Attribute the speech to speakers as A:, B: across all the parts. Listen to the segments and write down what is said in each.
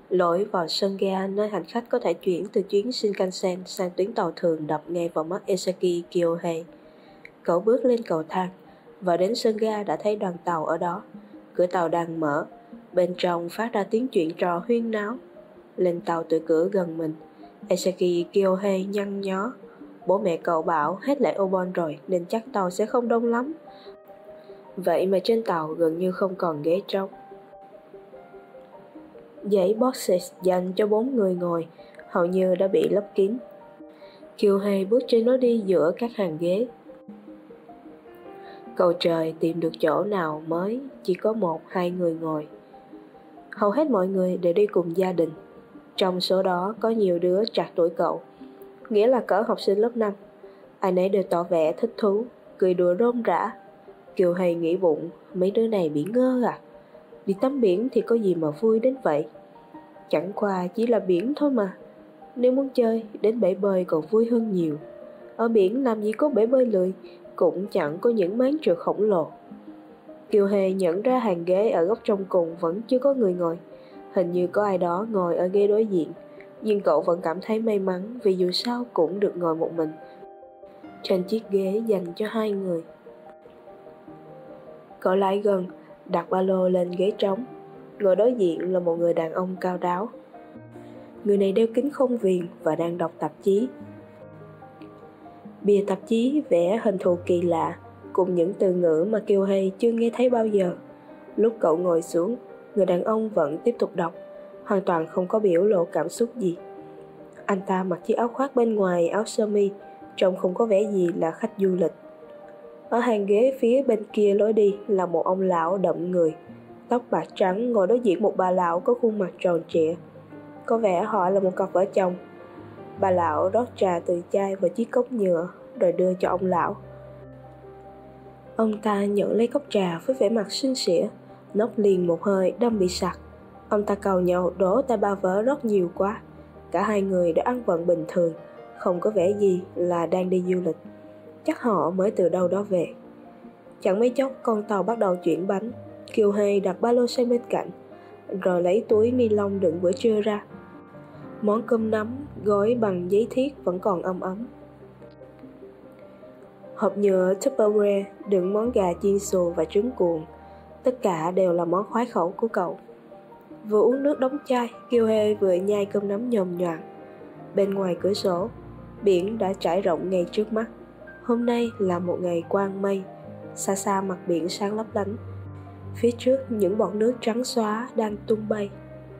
A: Lối vào sân ga nơi hành khách có thể chuyển từ chuyến Shinkansen sang tuyến tàu thường đập ngay vào mắt Esaki Kyohei. Cậu bước lên cầu thang và đến sân ga đã thấy đoàn tàu ở đó. Cửa tàu đang mở, bên trong phát ra tiếng chuyện trò huyên náo. Lên tàu từ cửa gần mình, Esaki Kyohei nhăn nhó. Bố mẹ cậu bảo hết lễ Obon rồi nên chắc tàu sẽ không đông lắm. Vậy mà trên tàu gần như không còn ghế trống. Dãy boxes dành cho 4 người ngồi hầu như đã bị lấp kín. Kyohei bước trên lối đi giữa các hàng ghế. Cầu trời tìm được chỗ nào mới chỉ có 1-2 người ngồi. Hầu hết mọi người đều đi cùng gia đình. Trong số đó có nhiều đứa trạc tuổi cậu, nghĩa là cỡ học sinh lớp 5. Ai nấy đều tỏ vẻ thích thú, cười đùa rôm rả. Kyohei nghĩ bụng, mấy đứa này bị ngơ à? Đi tắm biển thì có gì mà vui đến vậy? Chẳng qua chỉ là biển thôi mà. Nếu muốn chơi, đến bể bơi còn vui hơn nhiều. Ở biển làm gì có bể bơi lười, cũng chẳng có những máng trượt khổng lồ. Kyohei nhận ra hàng ghế ở góc trong cùng vẫn chưa có người ngồi. Hình như có ai đó ngồi ở ghế đối diện, nhưng cậu vẫn cảm thấy may mắn vì dù sao cũng được ngồi một mình trên chiếc ghế dành cho 2 người. Cậu lại gần, đặt ba lô lên ghế trống. Ngồi đối diện là một người đàn ông cao ráo. Người này đeo kính không viền và đang đọc tạp chí. Bìa tạp chí vẽ hình thù kỳ lạ, cùng những từ ngữ mà Kyohei chưa nghe thấy bao giờ. Lúc cậu ngồi xuống, người đàn ông vẫn tiếp tục đọc, hoàn toàn không có biểu lộ cảm xúc gì. Anh ta mặc chiếc áo khoác bên ngoài áo sơ mi, trông không có vẻ gì là khách du lịch. Ở hàng ghế phía bên kia lối đi là một ông lão đậm người, tóc bạc trắng ngồi đối diện một bà lão có khuôn mặt tròn trịa. Có vẻ họ là một cặp vợ chồng. Bà lão rót trà từ chai vào chiếc cốc nhựa rồi đưa cho ông lão. Ông ta nhận lấy cốc trà với vẻ mặt xinh xỉa, nốc liền một hơi đâm bị sặc. Ông ta càu nhàu đổ tay ba vợ rót nhiều quá. Cả hai người đã ăn vận bình thường, không có vẻ gì là đang đi du lịch. Chắc họ mới từ đâu đó về. Chẳng mấy chốc con tàu bắt đầu chuyển bánh. Kyohei đặt ba lô sang bên cạnh, rồi lấy túi ni lông đựng bữa trưa ra. Món cơm nắm gói bằng giấy thiết vẫn còn ấm ấm. Hộp nhựa Tupperware đựng món gà chiên xù và trứng cuộn. Tất cả đều là món khoái khẩu của cậu. Vừa uống nước đóng chai, Kyohei vừa nhai cơm nắm nhồm nhoàng. Bên ngoài cửa sổ, biển đã trải rộng ngay trước mắt. Hôm nay là một ngày quang mây. Xa xa mặt biển sáng lấp lánh. Phía trước những bọt nước trắng xóa đang tung bay.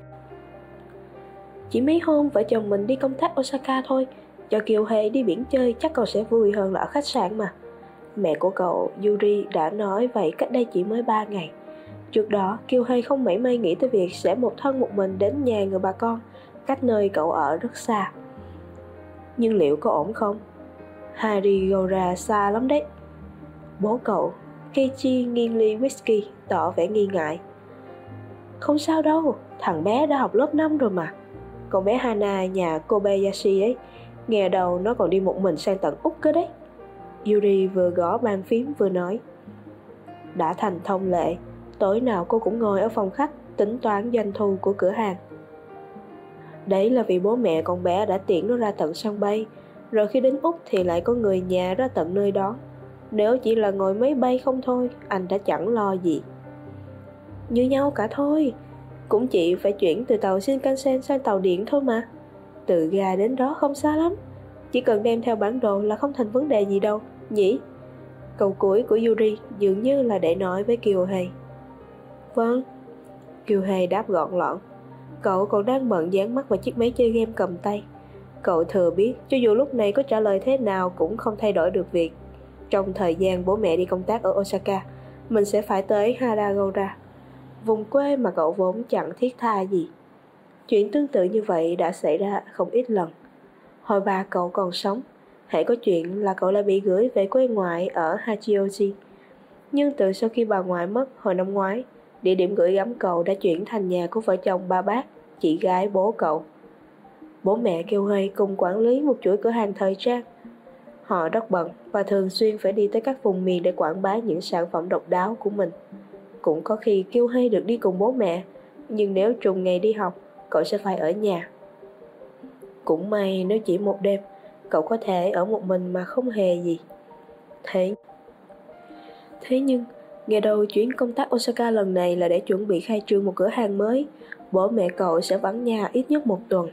A: Chỉ mấy hôm vợ chồng mình đi công tác Osaka thôi. Cho Kyohei đi biển chơi chắc cậu sẽ vui hơn là ở khách sạn mà. Mẹ của cậu, Yuri, đã nói vậy cách đây chỉ mới 3 ngày. Trước đó, Kyohei không mảy may nghĩ tới việc sẽ một thân một mình đến nhà người bà con, cách nơi cậu ở rất xa. Nhưng liệu có ổn không? Harigora xa lắm đấy. Bố cậu, Keiichi nghiêng ly whisky, tỏ vẻ nghi ngại. Không sao đâu, thằng bé đã học lớp 5 rồi mà. Con bé Hana nhà Kobayashi ấy, nghe đầu nó còn đi một mình sang tận Úc cơ đấy. Yuri vừa gõ bàn phím vừa nói. Đã thành thông lệ, tối nào cô cũng ngồi ở phòng khách tính toán doanh thu của cửa hàng. Đấy là vì bố mẹ con bé đã tiễn nó ra tận sân bay, rồi khi đến Úc thì lại có người nhà ra tận nơi đó. Nếu chỉ là ngồi máy bay không thôi, anh đã chẳng lo gì. Như nhau cả thôi, cũng chỉ phải chuyển từ tàu Shinkansen sang tàu điện thôi mà. Từ ga đến đó không xa lắm, chỉ cần đem theo bản đồ là không thành vấn đề gì đâu, nhỉ? Câu cuối của Yuri dường như là để nói với Kyohei. Vâng, Kyohei đáp gọn lọn. Cậu còn đang bận dán mắt vào chiếc máy chơi game cầm tay. Cậu thừa biết cho dù lúc này có trả lời thế nào cũng không thay đổi được việc trong thời gian bố mẹ đi công tác ở Osaka, mình sẽ phải tới Haragora, vùng quê mà cậu vốn chẳng thiết tha gì. Chuyện tương tự như vậy đã xảy ra không ít lần. Hồi ba cậu còn sống, hễ có chuyện là cậu lại bị gửi về quê ngoại ở Hachioji. Nhưng từ sau khi bà ngoại mất hồi năm ngoái, địa điểm gửi gắm cậu đã chuyển thành nhà của vợ chồng ba bác, chị gái bố cậu. Bố mẹ Kyohei cùng quản lý một chuỗi cửa hàng thời trang. Họ rất bận và thường xuyên phải đi tới các vùng miền để quảng bá những sản phẩm độc đáo của mình. Cũng có khi Kyohei được đi cùng bố mẹ, nhưng nếu trùng ngày đi học, cậu sẽ phải ở nhà. Cũng may nếu chỉ một đêm, cậu có thể ở một mình mà không hề gì. Thế nhưng, nghe đâu chuyến công tác Osaka lần này là để chuẩn bị khai trương một cửa hàng mới. Bố mẹ cậu sẽ vắng nhà ít nhất 1 tuần.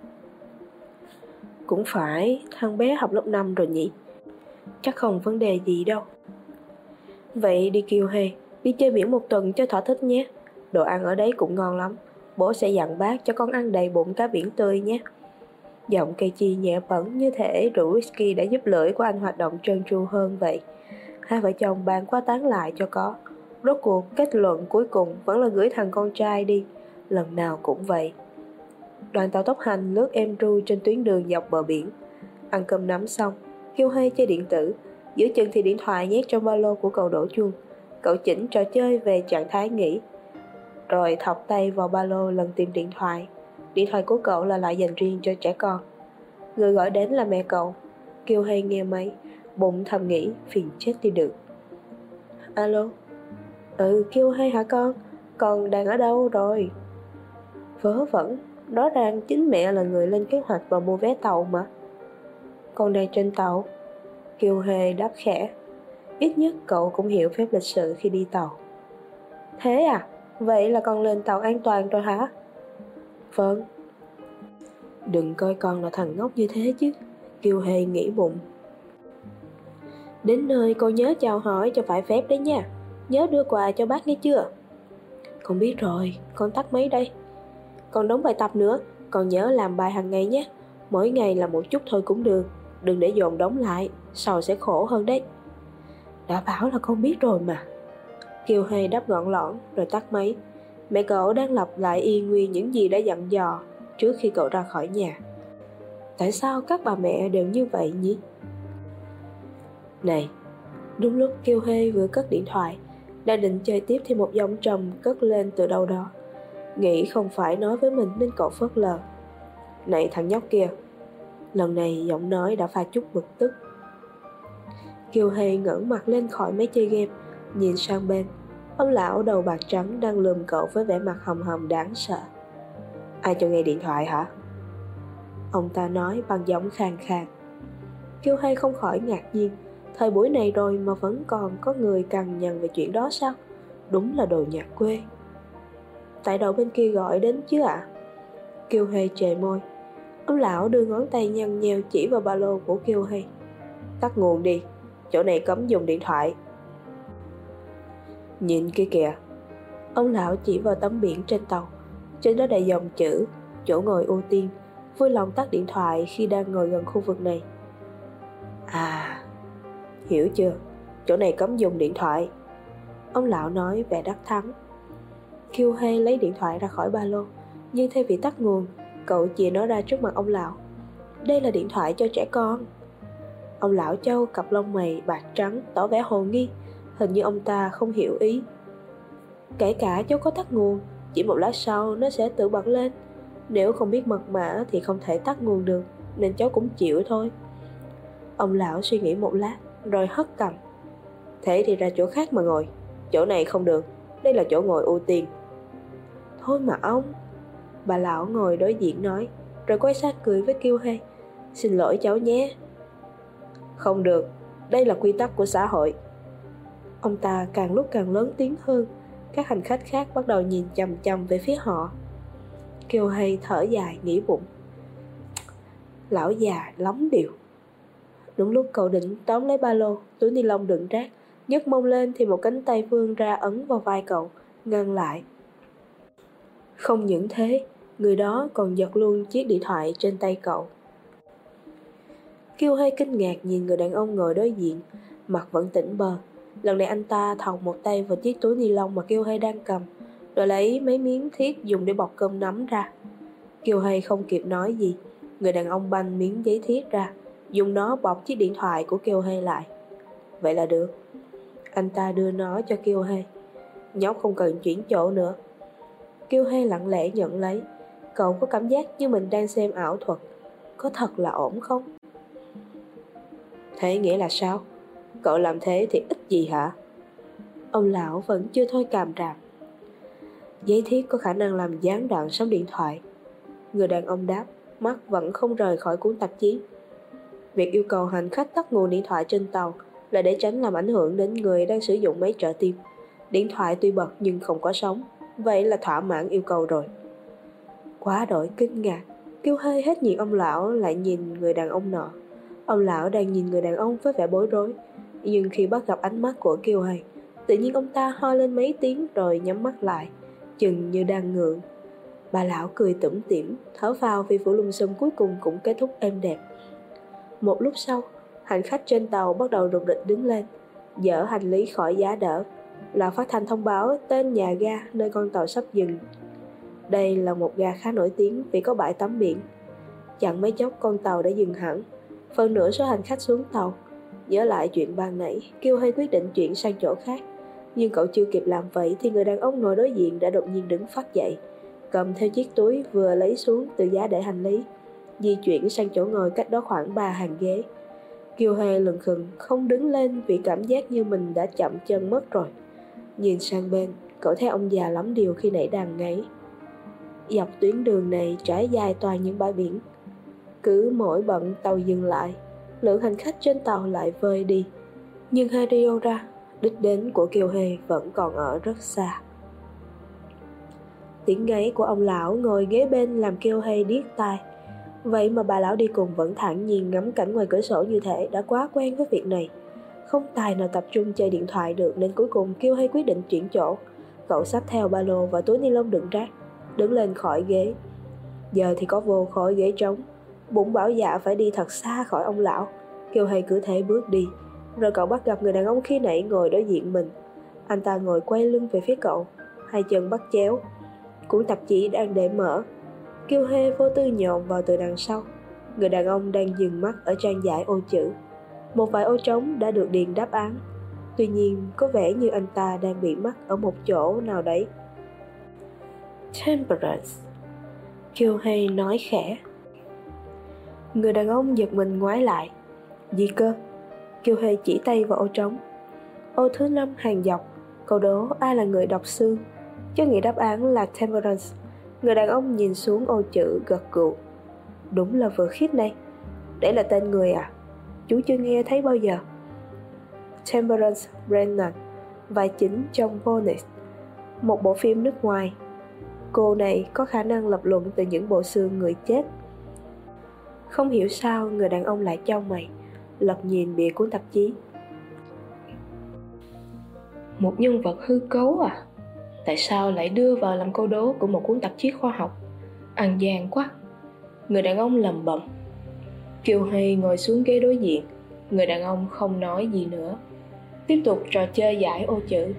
A: Cũng phải, thằng bé học lớp 5 rồi nhỉ? Chắc không vấn đề gì đâu. Vậy đi Kyohei, đi chơi biển 1 tuần cho thỏa thích nhé. Đồ ăn ở đấy cũng ngon lắm. Bố sẽ dặn bác cho con ăn đầy bụng cá biển tươi nhé. Giọng Keiichi nhẹ bẫng như thể rượu whisky đã giúp lưỡi của anh hoạt động trơn tru hơn vậy. Hai vợ chồng bàn qua tán lại cho có. Rốt cuộc kết luận cuối cùng vẫn là gửi thằng con trai đi. Lần nào cũng vậy. Đoàn tàu tốc hành lướt êm ru trên tuyến đường dọc bờ biển. Ăn cơm nắm xong, Kyohei chơi điện tử. Giữa chừng thì điện thoại nhét trong ba lô của cậu đổ chuông. Cậu chỉnh trò chơi về trạng thái nghỉ, rồi thọc tay vào ba lô lần tìm điện thoại. Điện thoại của cậu là loại dành riêng cho trẻ con. Người gọi đến là mẹ cậu. Kyohei nghe máy, bụng thầm nghĩ phiền chết đi được. Alo. Kyohei hả con? Con đang ở đâu rồi? Vớ vẩn, rõ ràng chính mẹ là người lên kế hoạch và mua vé tàu mà. Con đang trên tàu. Kyohei đáp khẽ. Ít nhất cậu cũng hiểu phép lịch sự khi đi tàu. Thế à? Vậy là con lên tàu an toàn rồi hả? Vâng. Đừng coi con là thằng ngốc như thế chứ. Kyohei nghĩ bụng. Đến nơi con nhớ chào hỏi cho phải phép đấy nha. Nhớ đưa quà cho bác nghe chưa? Con biết rồi, con tắt máy đây. Con đóng bài tập nữa, con nhớ làm bài hàng ngày nhé. Mỗi ngày là một chút thôi cũng được. Đừng để dồn đóng lại, sau sẽ khổ hơn đấy. Đã bảo là con biết rồi mà. Kyohei đáp gọn lõn rồi tắt máy. Mẹ cậu đang lặp lại y nguyên những gì đã dặn dò trước khi cậu ra khỏi nhà. Tại sao các bà mẹ đều như vậy nhỉ? Này, đúng lúc Kyohei vừa cất điện thoại, đang định chơi tiếp thì một giọng trầm cất lên từ đâu đó. Nghĩ không phải nói với mình nên cậu phớt lờ. Này thằng nhóc kia. Lần này giọng nói đã pha chút bực tức. Kyohei ngẩng mặt lên khỏi máy chơi game, nhìn sang bên. Ông lão đầu bạc trắng đang lườm cậu với vẻ mặt hầm hầm đáng sợ. Ai cho nghe điện thoại hả? Ông ta nói bằng giọng khàn khàn. Kyohei không khỏi ngạc nhiên. Thời buổi này rồi mà vẫn còn có người cằn nhằn về chuyện đó sao? Đúng là đồ nhạt quê. Tại đầu bên kia gọi đến chứ ạ? Kyohei chề môi. Ông lão đưa ngón tay nhăn nheo chỉ vào ba lô của Kyohei. Tắt nguồn đi, chỗ này cấm dùng điện thoại. Nhìn kia kìa. Ông lão chỉ vào tấm biển trên tàu. Trên đó đầy dòng chữ chỗ ngồi ưu tiên. Vui lòng tắt điện thoại khi đang ngồi gần khu vực này. À, hiểu chưa? Chỗ này cấm dùng điện thoại. Ông lão nói vẻ đắc thắng. Kyohei lấy điện thoại ra khỏi ba lô, nhưng thay vì tắt nguồn, cậu chìa nó ra trước mặt ông lão. Đây là điện thoại cho trẻ con. Ông lão châu cặp lông mày bạc trắng tỏ vẻ hồ nghi. Hình như ông ta không hiểu ý. Kể cả cháu có tắt nguồn, chỉ một lát sau nó sẽ tự bật lên. Nếu không biết mật mã thì không thể tắt nguồn được, nên cháu cũng chịu thôi. Ông lão suy nghĩ một lát rồi hất cằm. Thế thì ra chỗ khác mà ngồi. Chỗ này không được, đây là chỗ ngồi ưu tiên. Thôi mà ông. Bà lão ngồi đối diện nói, rồi quay sang cười với Kyohei. Xin lỗi cháu nhé. Không được, đây là quy tắc của xã hội. Ông ta càng lúc càng lớn tiếng hơn. Các hành khách khác bắt đầu nhìn chằm chằm về phía họ. Kyohei thở dài nghĩ bụng. Lão già lắm điều. Đúng lúc cậu định tóm lấy ba lô, túi ni lông đựng rác, nhấc mông lên thì một cánh tay vươn ra ấn vào vai cậu, ngăn lại. Không những thế, người đó còn giật luôn chiếc điện thoại trên tay cậu. Kyohei kinh ngạc nhìn người đàn ông ngồi đối diện, mặt vẫn tỉnh bơ. Lần này anh ta thòng một tay vào chiếc túi ni lông mà Kyohei đang cầm, rồi lấy mấy miếng thiết dùng để bọc cơm nắm ra. Kyohei không kịp nói gì, người đàn ông banh miếng giấy thiết ra, dùng nó bọc chiếc điện thoại của Kyohei lại. Vậy là được. Anh ta đưa nó cho Kyohei. Nhóc không cần chuyển chỗ nữa. Kyohei lặng lẽ nhận lấy. Cậu có cảm giác như mình đang xem ảo thuật. Có thật là ổn không? Thế nghĩa là sao? Cậu làm thế thì ích gì hả? Ông lão vẫn chưa thôi càm ràm. Giấy thiết có khả năng làm gián đoạn sóng điện thoại. Người đàn ông đáp, mắt vẫn không rời khỏi cuốn tạp chí. Việc yêu cầu hành khách tắt nguồn điện thoại trên tàu là để tránh làm ảnh hưởng đến người đang sử dụng máy trợ tim. Điện thoại tuy bật nhưng không có sóng, vậy là thỏa mãn yêu cầu rồi. Quá đổi kinh ngạc, Kiêu Hê hết nhìn ông lão lại nhìn người đàn ông nọ. Ông lão đang nhìn người đàn ông với vẻ bối rối, nhưng khi bắt gặp ánh mắt của Kiêu Hê, tự nhiên ông ta ho lên mấy tiếng rồi nhắm mắt lại, chừng như đang ngượng. Bà lão cười tủm tỉm, thở phào vì vụ lùm xùm cuối cùng cũng kết thúc êm đẹp. Một lúc sau, hành khách trên tàu bắt đầu rục rịch đứng lên, dỡ hành lý khỏi giá đỡ. Loa phát thanh thông báo tên nhà ga nơi con tàu sắp dừng. Đây là một ga khá nổi tiếng vì có bãi tắm biển. Chẳng mấy chốc con tàu đã dừng hẳn. Phần nửa số hành khách xuống tàu. Nhớ lại chuyện ban nãy, Kiêu Hay quyết định chuyển sang chỗ khác. Nhưng cậu chưa kịp làm vậy thì người đàn ông ngồi đối diện đã đột nhiên đứng phắt dậy, cầm theo chiếc túi vừa lấy xuống từ giá để hành lý, di chuyển sang chỗ ngồi cách đó khoảng 3 hàng ghế. Kiêu Hay lừng khừng không đứng lên vì cảm giác như mình đã chậm chân mất rồi. Nhìn sang bên, cậu thấy ông già lắm điều khi nãy đang ngáy. Dọc tuyến đường này trải dài toàn những bãi biển. Cứ mỗi bận tàu dừng lại, lượng hành khách trên tàu lại vơi đi. Nhưng Heriora, đích đến của Kiêu Hê vẫn còn ở rất xa. Tiếng ngáy của ông lão ngồi ghế bên làm Kiêu Hê điếc tai. Vậy mà bà lão đi cùng vẫn thản nhiên ngắm cảnh ngoài cửa sổ như thể đã quá quen với việc này. Không tài nào tập trung chơi điện thoại được nên cuối cùng Kiêu Hê quyết định chuyển chỗ. Cậu xách theo ba lô và túi ni lông đựng rác, đứng lên khỏi ghế. Giờ thì có vô khỏi ghế trống, bụng bảo dạ phải đi thật xa khỏi ông lão. Kiêu Hê cứ thế bước đi, rồi cậu bắt gặp người đàn ông khi nãy ngồi đối diện mình. Anh ta ngồi quay lưng về phía cậu, hai chân bắt chéo, cuốn tạp chí đang để mở. Kiêu Hê vô tư nhòm vào từ đằng sau. Người đàn ông đang dừng mắt ở trang giải ô chữ. Một vài ô trống đã được điền đáp án. Tuy nhiên có vẻ như anh ta đang bị mắc ở một chỗ nào đấy. Temperance, Kiêu Hê nói khẽ. Người đàn ông giật mình ngoái lại. Gì cơ? Kiêu Hê chỉ tay vào ô trống. Ô thứ 5 hàng dọc, câu đố ai là người đọc xương. Chứ nghĩ đáp án là Temperance. Người đàn ông nhìn xuống ô chữ gật gù. Đúng là vừa khít này. Đấy là tên người à? Chú chưa nghe thấy bao giờ. Temperance Brennan, vai chính trong Bonnet, một bộ phim nước ngoài. Cô này có khả năng lập luận từ những bộ xương người chết. Không hiểu sao người đàn ông lại chau mày, lật nhìn bìa cuốn tạp chí. Một nhân vật hư cấu à? Tại sao lại đưa vào làm câu đố của một cuốn tạp chí khoa học? Ăn gian quá. Người đàn ông lầm bầm. Kiêu Hê ngồi xuống ghế đối diện. Người đàn ông không nói gì nữa, tiếp tục trò chơi giải ô chữ.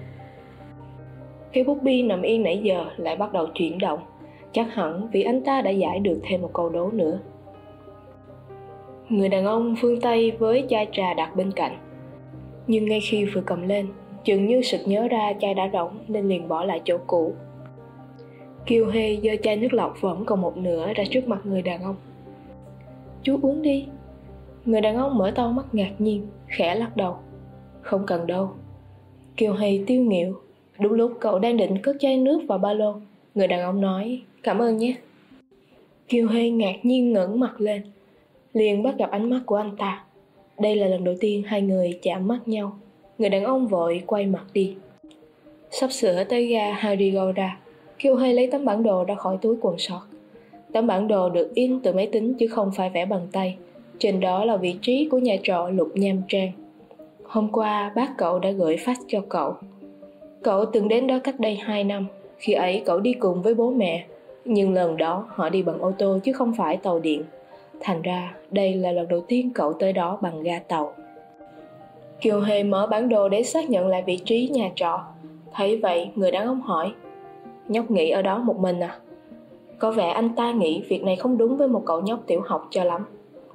A: Cái bút bi nằm yên nãy giờ lại bắt đầu chuyển động, chắc hẳn vì anh ta đã giải được thêm một câu đố nữa. Người đàn ông vươn tay với chai trà đặt bên cạnh, nhưng ngay khi vừa cầm lên, chừng như sực nhớ ra chai đã rỗng nên liền bỏ lại chỗ cũ. Kiêu Hê giơ chai nước lọc vẫn còn một nửa ra trước mặt người đàn ông. Chú uống đi. Người đàn ông mở to mắt ngạc nhiên, khẽ lắc đầu. Không cần đâu. Kiêu Hê tiêu nghịu. Đúng lúc cậu đang định cất chai nước vào ba lô, người đàn ông nói cảm ơn nhé. Kiêu Hê ngạc nhiên ngẩng mặt lên, liền bắt gặp ánh mắt của anh ta. Đây là lần đầu tiên hai người chạm mắt nhau. Người đàn ông vội quay mặt đi. Sắp sửa tới ga Harigaura, Kiêu Hê lấy tấm bản đồ ra khỏi túi quần sọt. Tấm bản đồ được in từ máy tính chứ không phải vẽ bằng tay. Trên đó là vị trí của nhà trọ Lục Nham Trang. Hôm qua bác cậu đã gửi fax cho cậu. Cậu từng đến đó cách đây 2 năm. Khi ấy cậu đi cùng với bố mẹ, nhưng lần đó họ đi bằng ô tô chứ không phải tàu điện. Thành ra đây là lần đầu tiên cậu tới đó bằng ga tàu. Kiều Hề mở bản đồ để xác nhận lại vị trí nhà trọ. Thấy vậy người đàn ông hỏi, nhóc nghỉ ở đó một mình à? Có vẻ anh ta nghĩ việc này không đúng với một cậu nhóc tiểu học cho lắm.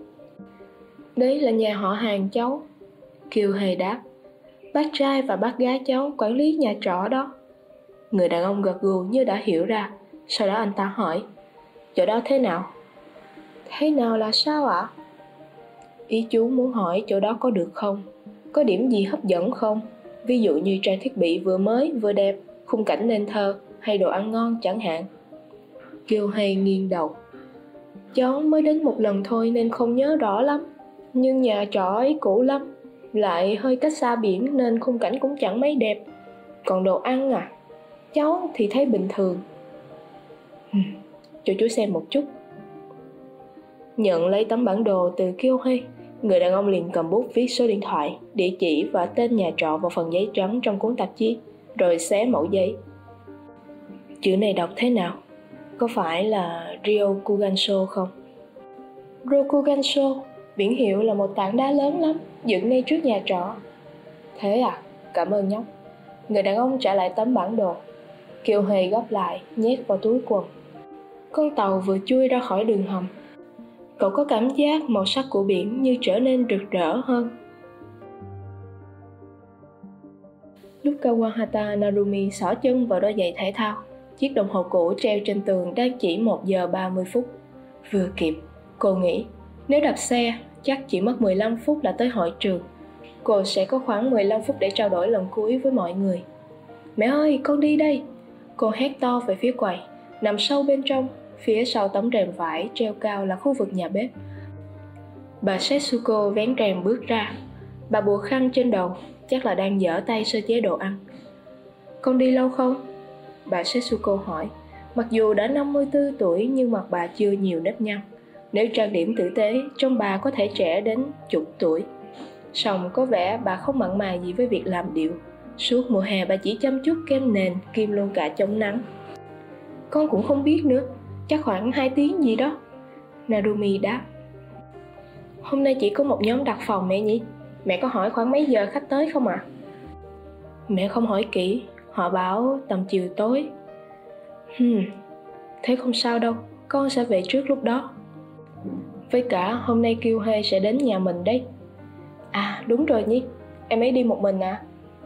A: Đấy là nhà họ hàng cháu, Kiều Hề đáp. Bác trai và bác gái cháu quản lý nhà trọ đó. Người đàn ông gật gù như đã hiểu ra. Sau đó anh ta hỏi, chỗ đó thế nào? Thế nào là sao ạ? Ý chú muốn hỏi chỗ đó có được không? Có điểm gì hấp dẫn không? Ví dụ như trang thiết bị vừa mới vừa đẹp, khung cảnh nên thơ, hay đồ ăn ngon chẳng hạn. Kiều Hay nghiêng đầu. Cháu mới đến một lần thôi nên không nhớ rõ lắm. Nhưng nhà trọ ấy cũ lắm, lại hơi cách xa biển nên khung cảnh cũng chẳng mấy đẹp. Còn đồ ăn à, cháu thì thấy bình thường. Cho chú xem một chút. Nhận lấy tấm bản đồ từ Kyohei, người đàn ông liền cầm bút viết số điện thoại, địa chỉ và tên nhà trọ vào phần giấy trắng trong cuốn tạp chí, rồi xé mẩu giấy. Chữ này đọc thế nào? Có phải là Ryokugansho không? Ryokugansho, biển hiệu là một tảng đá lớn lắm, dựng ngay trước nhà trọ. Thế à, cảm ơn nhóc. Người đàn ông trả lại tấm bản đồ. Kyohei gấp lại, nhét vào túi quần. Con tàu vừa chui ra khỏi đường hầm. Cậu có cảm giác màu sắc của biển như trở nên rực rỡ hơn. Lúc Kawahata Narumi xỏ chân vào đôi giày thể thao, chiếc đồng hồ cũ treo trên tường đang chỉ 1 giờ 30 phút. Vừa kịp, cô nghĩ, nếu đạp xe, chắc chỉ mất 15 phút là tới hội trường. Cô sẽ có khoảng 15 phút để trao đổi lần cuối với mọi người. Mẹ ơi, con đi đây! Cô hét to về phía quầy, nằm sâu bên trong. Phía sau tấm rèm vải treo cao là khu vực nhà bếp. Bà Setsuko vén rèm bước ra. Bà buộc khăn trên đầu, chắc là đang giở tay sơ chế đồ ăn. Con đi lâu không? Bà Setsuko hỏi. Mặc dù đã 54 tuổi nhưng mặt bà chưa nhiều nếp nhăn. Nếu trang điểm tử tế, trông bà có thể trẻ đến chục tuổi. Song có vẻ bà không mặn mà gì với việc làm điệu. Suốt mùa hè bà chỉ chăm chút kem nền, kiêm luôn cả chống nắng. Con cũng không biết nữa, chắc khoảng 2 tiếng gì đó. Narumi đáp. Hôm nay chỉ có một nhóm đặt phòng mẹ nhỉ? Mẹ có hỏi khoảng mấy giờ khách tới không ạ? Mẹ không hỏi kỹ, họ bảo tầm chiều tối. Thế không sao đâu, con sẽ về trước lúc đó. Với cả hôm nay Kyohei sẽ đến nhà mình đấy. À đúng rồi nhỉ, em ấy đi một mình à?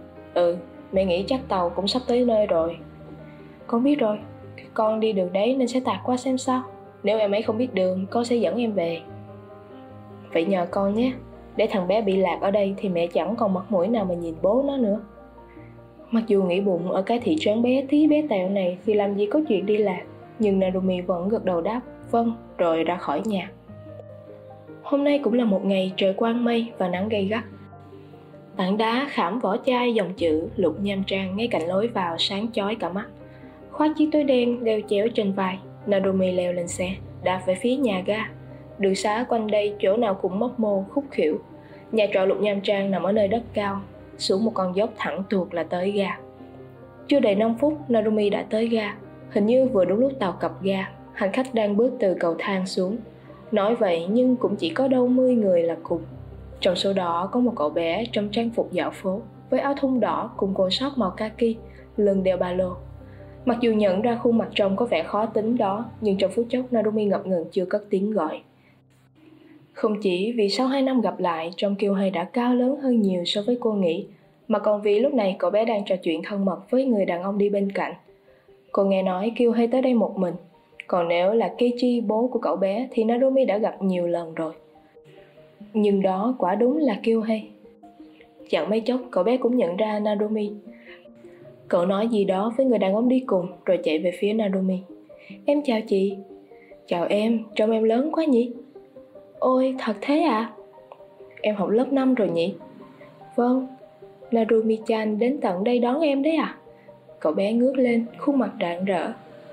A: Mẹ nghĩ chắc tàu cũng sắp tới nơi rồi. Con biết rồi, con đi đường đấy nên sẽ tạt qua xem sao. Nếu em ấy không biết đường, con sẽ dẫn em về. Vậy nhờ con nhé, để thằng bé bị lạc ở đây thì mẹ chẳng còn mặt mũi nào mà nhìn bố nó nữa. Mặc dù nghĩ bụng ở cái thị trấn bé tí bé tẹo này thì làm gì có chuyện đi lạc, nhưng Narumi vẫn gật đầu đáp vâng rồi ra khỏi nhà. Hôm nay cũng là một ngày trời quang mây và nắng gay gắt. Tảng đá khảm vỏ chai dòng chữ Lục Nham Trang ngay cạnh lối vào sáng chói cả mắt. Khoác chiếc túi đen đeo chéo trên vai, Narumi leo lên xe, đạp về phía nhà ga. Đường xá quanh đây chỗ nào cũng mấp mô khúc khuỷu. Nhà trọ Lục Nham Trang nằm ở nơi đất cao, xuống một con dốc thẳng tuột là tới ga. Chưa đầy 5 phút, Narumi đã tới ga. Hình như vừa đúng lúc tàu cập ga, hành khách đang bước từ cầu thang xuống. Nói vậy nhưng cũng chỉ có đâu 10 người là cùng. Trong số đó có một cậu bé trong trang phục dạo phố, với áo thun đỏ cùng quần sót màu kaki, lưng đeo ba lô. Mặc dù nhận ra khuôn mặt trông có vẻ khó tính đó, nhưng trong phút chốc Narumi ngập ngừng chưa cất tiếng gọi. Không chỉ vì sau 2 năm gặp lại, trông Kyohei đã cao lớn hơn nhiều so với cô nghĩ, mà còn vì lúc này cậu bé đang trò chuyện thân mật với người đàn ông đi bên cạnh. Cô nghe nói Kyohei tới đây một mình, còn nếu là Keiichi, bố của cậu bé, thì Narumi đã gặp nhiều lần rồi. Nhưng đó quả đúng là Kyohei. Chẳng mấy chốc cậu bé cũng nhận ra Narumi. Cậu nói gì đó với người đàn ông đi cùng rồi chạy về phía Narumi. Em chào chị. Chào em, trông em lớn quá nhỉ? Ôi, thật thế à? Em học lớp 5 rồi nhỉ? Vâng, Narumi-chan đến tận đây đón em đấy à? Cậu bé ngước lên, khuôn mặt rạng rỡ.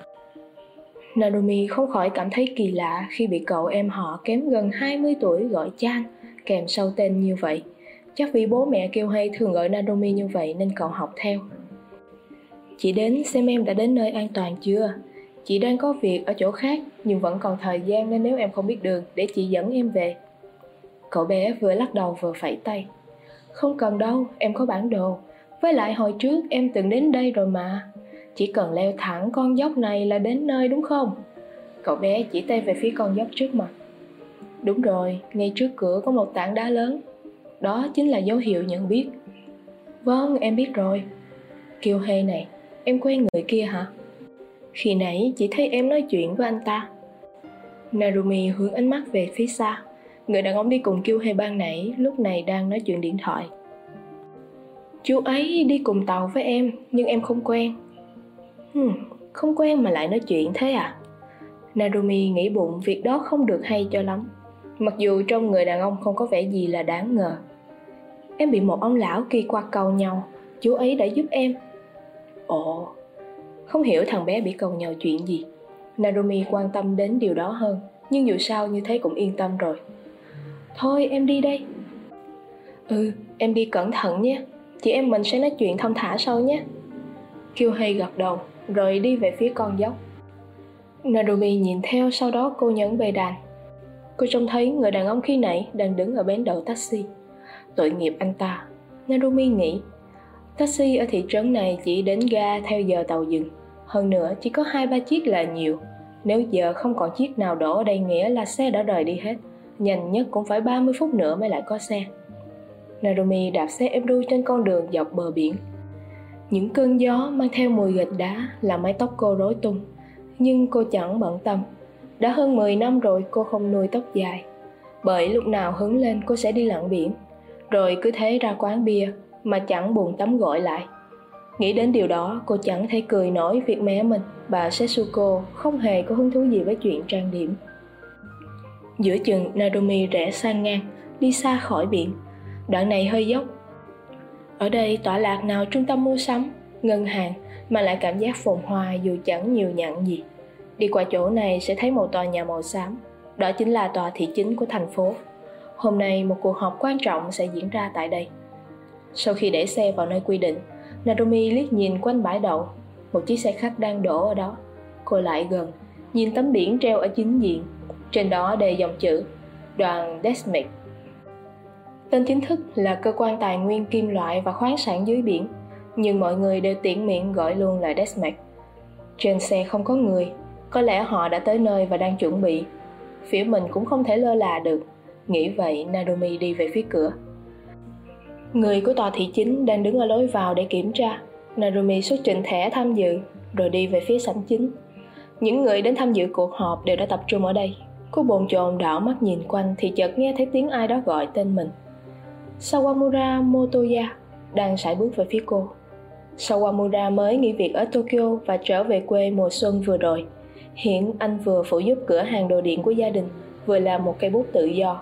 A: Narumi không khỏi cảm thấy kỳ lạ khi bị cậu em họ kém gần 20 tuổi gọi Chan, kèm sau tên như vậy. Chắc vì bố mẹ Kyohei thường gọi Narumi như vậy nên cậu học theo. Chị đến xem em đã đến nơi an toàn chưa? Chị đang có việc ở chỗ khác nhưng vẫn còn thời gian nên nếu em không biết đường để chị dẫn em về. Cậu bé vừa lắc đầu vừa phẩy tay. Không cần đâu, em có bản đồ. Với lại hồi trước em từng đến đây rồi mà. Chỉ cần leo thẳng con dốc này là đến nơi đúng không? Cậu bé chỉ tay về phía con dốc trước mặt. Đúng rồi, ngay trước cửa có một tảng đá lớn. Đó chính là dấu hiệu nhận biết. Vâng, em biết rồi. Kyohei này, em quen người kia hả? Khi nãy chỉ thấy em nói chuyện với anh ta. Narumi hướng ánh mắt về phía xa. Người đàn ông đi cùng Kyohei ban nãy lúc này đang nói chuyện điện thoại. Chú ấy đi cùng tàu với em nhưng em không quen. Không quen mà lại nói chuyện thế à? Narumi nghĩ bụng việc đó không được hay cho lắm, mặc dù trong người đàn ông không có vẻ gì là đáng ngờ. Em bị một ông lão kỳ quặc cầu nhau, chú ấy đã giúp em. Ồ, không hiểu thằng bé bị cầu nhau chuyện gì. Narumi quan tâm đến điều đó hơn, nhưng dù sao như thế cũng yên tâm rồi. Thôi em đi đây. Em đi cẩn thận nhé. Chị em mình sẽ nói chuyện thong thả sau nhé. Kyohei gật đầu, rồi đi về phía con dốc. Narumi nhìn theo, sau đó cô nhấn bề đàn. Cô trông thấy người đàn ông khi nãy đang đứng ở bến đậu taxi. Tội nghiệp anh ta, Narumi nghĩ. Taxi ở thị trấn này chỉ đến ga theo giờ tàu dừng. Hơn nữa chỉ có 2-3 chiếc là nhiều. Nếu giờ không còn chiếc nào đổ ở đây nghĩa là xe đã rời đi hết. Nhanh nhất cũng phải 30 phút nữa mới lại có xe. Narumi đạp xe êm ru trên con đường dọc bờ biển. Những cơn gió mang theo mùi gạch đá làm mái tóc cô rối tung. Nhưng cô chẳng bận tâm. Đã hơn 10 năm rồi cô không nuôi tóc dài. Bởi lúc nào hứng lên cô sẽ đi lặn biển, rồi cứ thế ra quán bia mà chẳng buồn tắm gội lại. Nghĩ đến điều đó, cô chẳng thể cười nổi việc mẹ mình, bà Setsuko, không hề có hứng thú gì với chuyện trang điểm. Giữa chừng, Narumi rẽ sang ngang, đi xa khỏi biển. Đoạn này hơi dốc. Ở đây tọa lạc nào trung tâm mua sắm, ngân hàng, mà lại cảm giác phồn hoa dù chẳng nhiều nhặn gì. Đi qua chỗ này sẽ thấy một tòa nhà màu xám. Đó chính là tòa thị chính của thành phố. Hôm nay một cuộc họp quan trọng sẽ diễn ra tại đây. Sau khi để xe vào nơi quy định, Narumi liếc nhìn quanh bãi đậu. Một chiếc xe khách đang đổ ở đó. Cô lại gần, nhìn tấm biển treo ở chính diện. Trên đó đề dòng chữ Đoàn Desmet. Tên chính thức là Cơ quan Tài nguyên Kim loại và Khoáng sản dưới biển, nhưng mọi người đều tiện miệng gọi luôn là Desmet. Trên xe không có người, có lẽ họ đã tới nơi và đang chuẩn bị. Phía mình cũng không thể lơ là được. Nghĩ vậy, Narumi đi về phía cửa. Người của tòa thị chính đang đứng ở lối vào để kiểm tra. Narumi xuất trình thẻ tham dự, rồi đi về phía sảnh chính. Những người đến tham dự cuộc họp đều đã tập trung ở đây. Cô bồn chồn đảo mắt nhìn quanh thì chợt nghe thấy tiếng ai đó gọi tên mình. Sawamura Motoya đang sải bước về phía cô. Sawamura mới nghỉ việc ở Tokyo và trở về quê mùa xuân vừa rồi. Hiện anh vừa phụ giúp cửa hàng đồ điện của gia đình, vừa làm một cây bút tự do.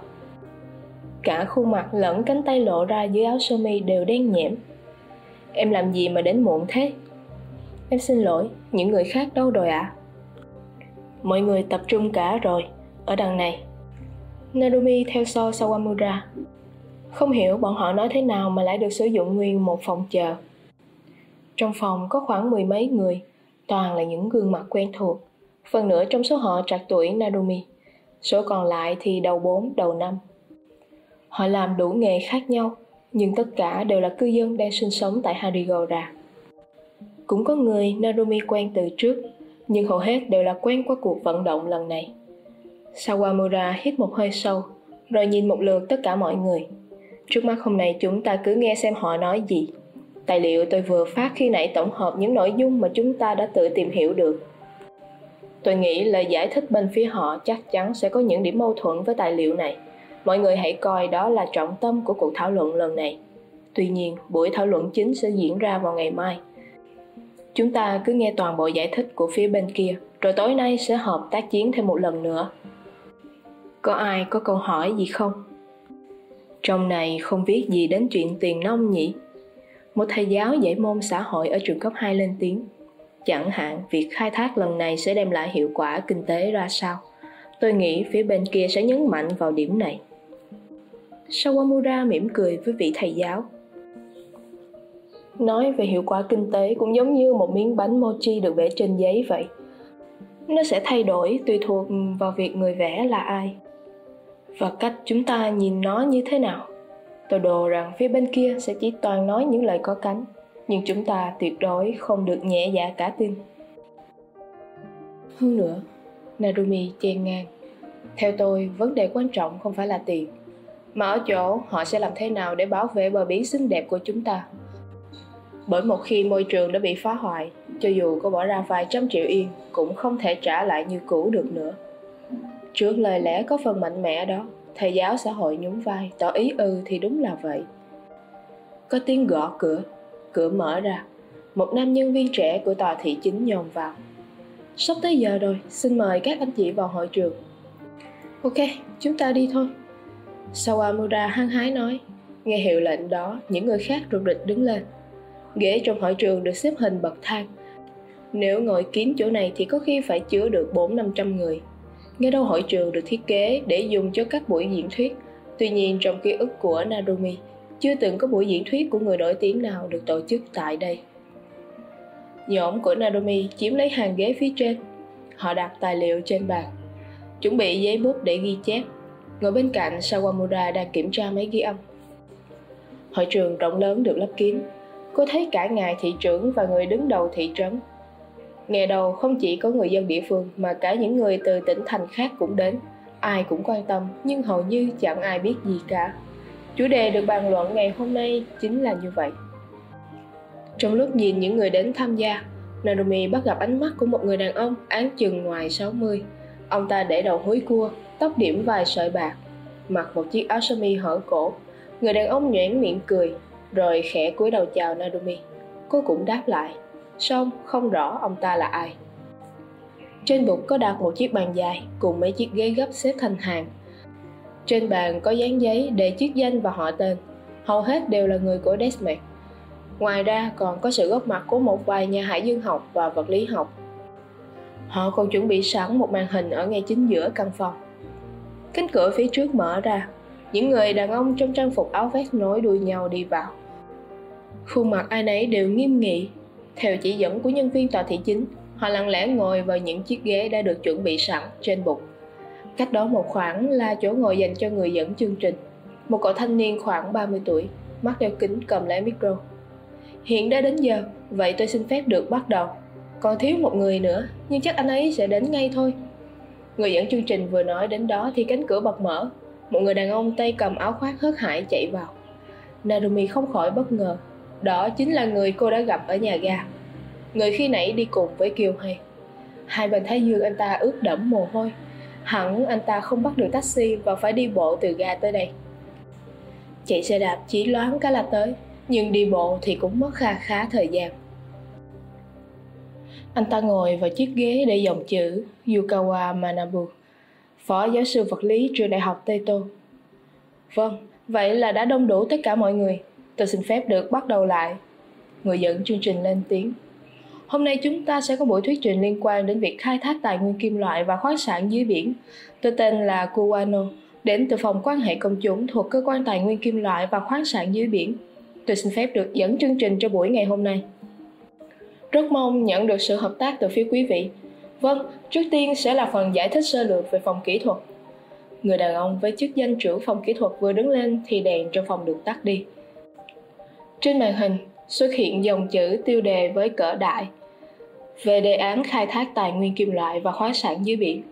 A: Cả khuôn mặt lẫn cánh tay lộ ra dưới áo sơ mi đều đen nhẽm. Em làm gì mà đến muộn thế? Em xin lỗi, những người khác đâu rồi ạ? Mọi người tập trung cả rồi, ở đằng này. Narumi theo sau Sawamura. Không hiểu bọn họ nói thế nào mà lại được sử dụng nguyên một phòng chờ. Trong phòng có khoảng 10 mấy người, toàn là những gương mặt quen thuộc. Phần nửa trong số họ trạc tuổi Narumi, số còn lại thì đầu 4, đầu 5. Họ làm đủ nghề khác nhau, nhưng tất cả đều là cư dân đang sinh sống tại Harigora. Cũng có người Narumi quen từ trước, nhưng hầu hết đều là quen qua cuộc vận động lần này. Sawamura hít một hơi sâu, rồi nhìn một lượt tất cả mọi người. Trước mắt hôm nay chúng ta cứ nghe xem họ nói gì. Tài liệu tôi vừa phát khi nãy tổng hợp những nội dung mà chúng ta đã tự tìm hiểu được. Tôi nghĩ lời giải thích bên phía họ chắc chắn sẽ có những điểm mâu thuẫn với tài liệu này. Mọi người hãy coi đó là trọng tâm của cuộc thảo luận lần này. Tuy nhiên, buổi thảo luận chính sẽ diễn ra vào ngày mai. Chúng ta cứ nghe toàn bộ giải thích của phía bên kia, rồi tối nay sẽ họp tác chiến thêm một lần nữa. Có ai có câu hỏi gì không? Trong này không viết gì đến chuyện tiền nong nhỉ? Một thầy giáo dạy môn xã hội ở trường cấp 2 lên tiếng. Chẳng hạn việc khai thác lần này sẽ đem lại hiệu quả kinh tế ra sao? Tôi nghĩ phía bên kia sẽ nhấn mạnh vào điểm này. Sawamura mỉm cười với vị thầy giáo. Nói về hiệu quả kinh tế cũng giống như một miếng bánh mochi được vẽ trên giấy vậy. Nó sẽ thay đổi tùy thuộc vào việc người vẽ là ai và cách chúng ta nhìn nó như thế nào. Tôi đồ rằng phía bên kia sẽ chỉ toàn nói những lời có cánh, nhưng chúng ta tuyệt đối không được nhẹ dạ cả tin. Hơn nữa, Narumi chen ngang. Theo tôi, vấn đề quan trọng không phải là tiền, mà ở chỗ họ sẽ làm thế nào để bảo vệ bờ biển xinh đẹp của chúng ta. Bởi một khi môi trường đã bị phá hoại, cho dù có bỏ ra vài trăm triệu yên cũng không thể trả lại như cũ được nữa. Trước lời lẽ có phần mạnh mẽ đó, thầy giáo xã hội nhún vai, tỏ ý thì đúng là vậy. Có tiếng gõ cửa, cửa mở ra. Một nam nhân viên trẻ của tòa thị chính nhòm vào. Sắp tới giờ rồi, xin mời các anh chị vào hội trường. Ok, chúng ta đi thôi, Sawamura hăng hái nói. Nghe hiệu lệnh đó, những người khác rục rịch đứng lên. Ghế trong hội trường được xếp hình bậc thang. Nếu ngồi kín chỗ này thì có khi phải chứa được 400-500 người. Nghe đâu hội trường được thiết kế để dùng cho các buổi diễn thuyết. Tuy nhiên trong ký ức của Narumi, chưa từng có buổi diễn thuyết của người nổi tiếng nào được tổ chức tại đây. Nhóm của Narumi chiếm lấy hàng ghế phía trên. Họ đặt tài liệu trên bàn, chuẩn bị giấy bút để ghi chép. Ngồi bên cạnh, Sawamura đang kiểm tra máy ghi âm. Hội trường rộng lớn được lấp kín. Cô thấy cả ngài thị trưởng và người đứng đầu thị trấn. Nghe đầu không chỉ có người dân địa phương mà cả những người từ tỉnh thành khác cũng đến. Ai cũng quan tâm nhưng hầu như chẳng ai biết gì cả. Chủ đề được bàn luận ngày hôm nay chính là như vậy. Trong lúc nhìn những người đến tham gia, Narumi bắt gặp ánh mắt của một người đàn ông áng chừng ngoài 60. Ông ta để đầu húi cua, tóc điểm vài sợi bạc, mặc một chiếc áo sơ mi hở cổ. Người đàn ông nhoẻn miệng cười, rồi khẽ cúi đầu chào Narumi. Cô cũng đáp lại, song không rõ ông ta là ai. Trên bục có đặt một chiếc bàn dài cùng mấy chiếc ghế gấp xếp thành hàng. Trên bàn có dán giấy để chức danh và họ tên. Hầu hết đều là người của Desmet. Ngoài ra còn có sự góp mặt của một vài nhà hải dương học và vật lý học. Họ còn chuẩn bị sẵn một màn hình ở ngay chính giữa căn phòng. Cánh cửa phía trước mở ra. Những người đàn ông trong trang phục áo vest nối đuôi nhau đi vào. Khuôn mặt ai nấy đều nghiêm nghị. Theo chỉ dẫn của nhân viên tòa thị chính, họ lặng lẽ ngồi vào những chiếc ghế đã được chuẩn bị sẵn trên bục. Cách đó một khoảng là chỗ ngồi dành cho người dẫn chương trình. Một cậu thanh niên khoảng 30 tuổi, mắt đeo kính cầm lấy micro. Hiện đã đến giờ, vậy tôi xin phép được bắt đầu. Còn thiếu một người nữa, nhưng chắc anh ấy sẽ đến ngay thôi. Người dẫn chương trình vừa nói đến đó thì cánh cửa bật mở. Một người đàn ông tay cầm áo khoác hớt hải chạy vào. Narumi không khỏi bất ngờ. Đó chính là người cô đã gặp ở nhà ga. Người khi nãy đi cùng với Kyohei. Hai bên thái dương anh ta ướt đẫm mồ hôi. Hẳn anh ta không bắt được taxi và phải đi bộ từ ga tới đây. Chạy xe đạp chỉ loáng cái là tới, nhưng đi bộ thì cũng mất khá thời gian. Anh ta ngồi vào chiếc ghế để dòng chữ Yukawa Manabu, phó giáo sư vật lý trường đại học Teito. Vâng, vậy là đã đông đủ tất cả mọi người. Tôi xin phép được bắt đầu lại. Người dẫn chương trình lên tiếng. Hôm nay chúng ta sẽ có buổi thuyết trình liên quan đến việc khai thác tài nguyên kim loại và khoáng sản dưới biển. Tôi tên là Kuwano, đến từ phòng quan hệ công chúng thuộc cơ quan tài nguyên kim loại và khoáng sản dưới biển. Tôi xin phép được dẫn chương trình cho buổi ngày hôm nay. Rất mong nhận được sự hợp tác từ phía quý vị. Vâng, trước tiên sẽ là phần giải thích sơ lược về phòng kỹ thuật. Người đàn ông với chức danh trưởng phòng kỹ thuật vừa đứng lên thì đèn trong phòng được tắt đi. Trên màn hình xuất hiện dòng chữ tiêu đề với cỡ đại về đề án khai thác tài nguyên kim loại và khoáng sản dưới biển.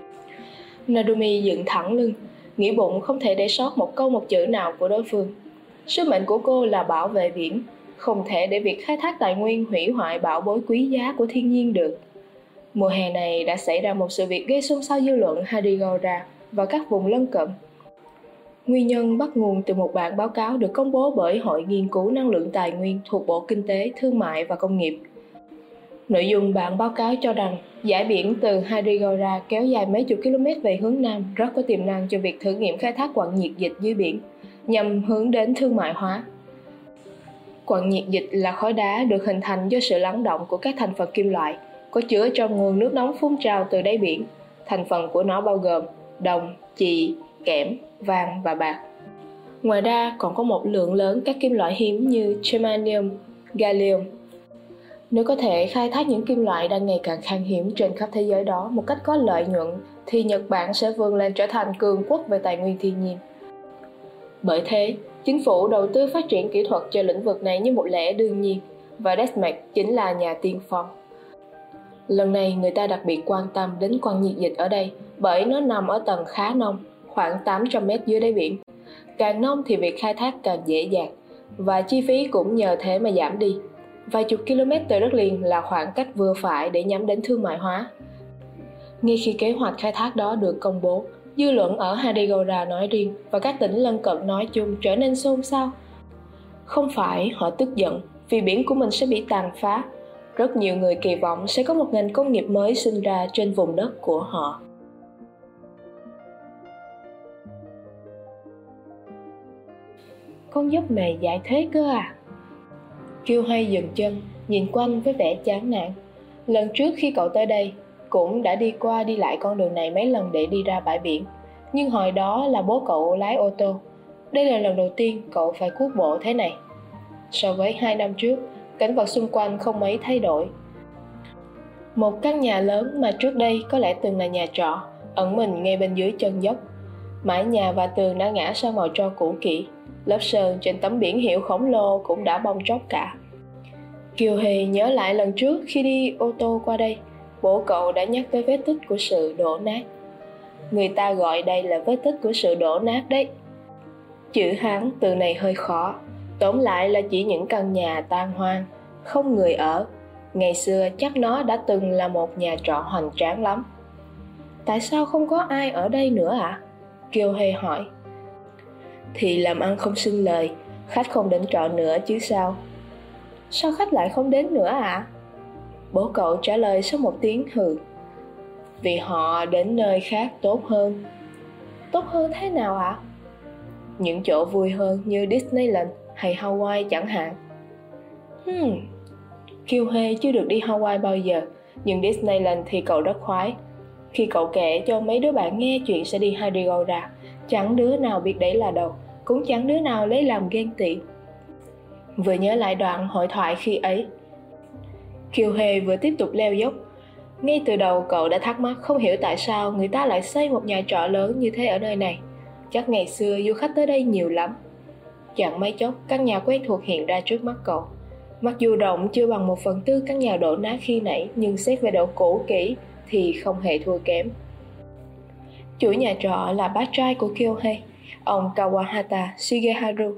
A: Narumi dựng thẳng lưng, nghĩ bụng không thể để sót một câu một chữ nào của đối phương. Sứ mệnh của cô là bảo vệ biển, không thể để việc khai thác tài nguyên hủy hoại bảo bối quý giá của thiên nhiên được. Mùa hè này đã xảy ra một sự việc gây xôn xao dư luận Hadigora và các vùng lân cận. Nguyên nhân bắt nguồn từ một bản báo cáo được công bố bởi Hội Nghiên cứu Năng lượng Tài nguyên thuộc Bộ Kinh tế, Thương mại và Công nghiệp. Nội dung bản báo cáo cho rằng dải biển từ Hadigora kéo dài mấy chục km về hướng Nam rất có tiềm năng cho việc thử nghiệm khai thác quặng nhiệt dịch dưới biển, nhằm hướng đến thương mại hóa. Quặng nhiệt dịch là khối đá được hình thành do sự lắng động của các thành phần kim loại, có chứa trong nguồn nước nóng phun trào từ đáy biển. Thành phần của nó bao gồm đồng, chì, kẽm, vàng và bạc. Ngoài ra còn có một lượng lớn các kim loại hiếm như germanium, gallium. Nếu có thể khai thác những kim loại đang ngày càng khan hiếm trên khắp thế giới đó một cách có lợi nhuận, thì Nhật Bản sẽ vươn lên trở thành cường quốc về tài nguyên thiên nhiên. Bởi thế, chính phủ đầu tư phát triển kỹ thuật cho lĩnh vực này như một lẽ đương nhiên, và Desmet chính là nhà tiên phong. Lần này người ta đặc biệt quan tâm đến quặng nhiệt dịch ở đây bởi nó nằm ở tầng khá nông, khoảng 800 mét dưới đáy biển. Càng nông thì việc khai thác càng dễ dàng, và chi phí cũng nhờ thế mà giảm đi. Vài chục km từ đất liền là khoảng cách vừa phải để nhắm đến thương mại hóa. Ngay khi kế hoạch khai thác đó được công bố, dư luận ở Hadigora nói riêng và các tỉnh lân cận nói chung trở nên xôn xao. Không phải họ tức giận vì biển của mình sẽ bị tàn phá, Rất nhiều người kỳ vọng sẽ có một ngành công nghiệp mới sinh ra trên vùng đất của họ. Con giúp mày dạy thế cơ à? Kyohei dừng chân, nhìn quanh với vẻ chán nản. Lần trước khi cậu tới đây, cũng đã đi qua đi lại con đường này mấy lần để đi ra bãi biển. Nhưng hồi đó là bố cậu lái ô tô. Đây là lần đầu tiên cậu phải cuốc bộ thế này. So với 2 năm trước, cảnh vật xung quanh không mấy thay đổi. Một căn nhà lớn mà trước đây có lẽ từng là nhà trọ, ẩn mình ngay bên dưới chân dốc. Mái nhà và tường đã ngã sang màu tro cũ kỹ. Lớp sơn trên tấm biển hiệu khổng lồ cũng đã bong tróc cả. Kyohei nhớ lại lần trước khi đi ô tô qua đây, bố cậu đã nhắc tới vết tích của sự đổ nát. Người ta gọi đây là vết tích của sự đổ nát đấy. Chữ Hán từ này hơi khó, tóm lại là chỉ những căn nhà tan hoang, không người ở. Ngày xưa chắc nó đã từng là một nhà trọ hoành tráng lắm. Tại sao không có ai ở đây nữa ạ? Kyohei hỏi. Thì làm ăn không sinh lời, khách không đến trọ nữa chứ sao. Sao khách lại không đến nữa ạ? Bố cậu trả lời sau một tiếng hừ. Vì họ đến nơi khác tốt hơn. Tốt hơn thế nào ạ? Những chỗ vui hơn như Disneyland hay Hawaii chẳng hạn. Kyohei chưa được đi Hawaii bao giờ, nhưng Disneyland thì cậu rất khoái. Khi cậu kể cho mấy đứa bạn nghe chuyện sẽ đi Harigaura, chẳng đứa nào biết đấy là đâu, cũng chẳng đứa nào lấy làm ghen tị. Vừa nhớ lại đoạn hội thoại khi ấy, Kyohei vừa tiếp tục leo dốc. Ngay từ đầu cậu đã thắc mắc không hiểu tại sao người ta lại xây một nhà trọ lớn như thế ở nơi này. Chắc ngày xưa du khách tới đây nhiều lắm. Chẳng mấy chốc căn nhà quen thuộc hiện ra trước mắt cậu. Mặc dù rộng chưa bằng 1/4 căn nhà đổ nát khi nãy, nhưng xét về độ cũ kỹ thì không hề thua kém. Chủ nhà trọ là bác trai của Kyohei, ông Kawahata Shigeharu.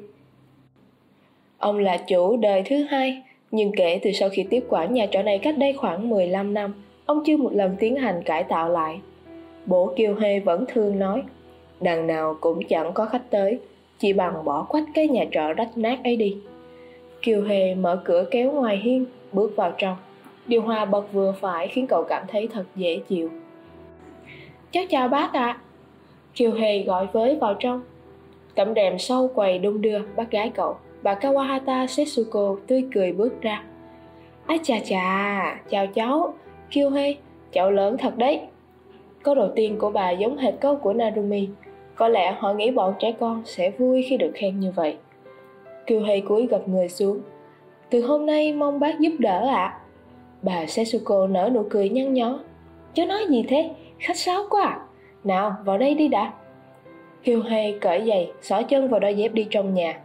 A: Ông là chủ đời thứ 2, nhưng kể từ sau khi tiếp quản nhà trọ này cách đây khoảng 15 năm, ông chưa một lần tiến hành cải tạo lại. Bố Kyohei vẫn thường nói, đằng nào cũng chẳng có khách tới, chỉ bằng bỏ quách cái nhà trọ rách nát ấy đi. Kyohei mở cửa kéo ngoài hiên, bước vào trong. Điều hòa bật vừa phải khiến cậu cảm thấy thật dễ chịu. Cháu chào bác ạ. Kyohei gọi với vào trong. Tấm rèm sau quầy đung đưa, bác gái cậu, bà Kawahata Setsuko tươi cười bước ra. Ái chà chà, chào cháu, Kyohei, cháu lớn thật đấy. Câu đầu tiên của bà giống hệt câu của Narumi. Có lẽ họ nghĩ bọn trẻ con sẽ vui khi được khen như vậy. Kyohei cúi gập người xuống. Từ hôm nay mong bác giúp đỡ ạ. Bà Setsuko nở nụ cười nhăn nhó. Cháu nói gì thế, khách sáo quá à. Nào, vào đây đi đã. Kyohei cởi giày, xỏ chân vào đôi dép đi trong nhà.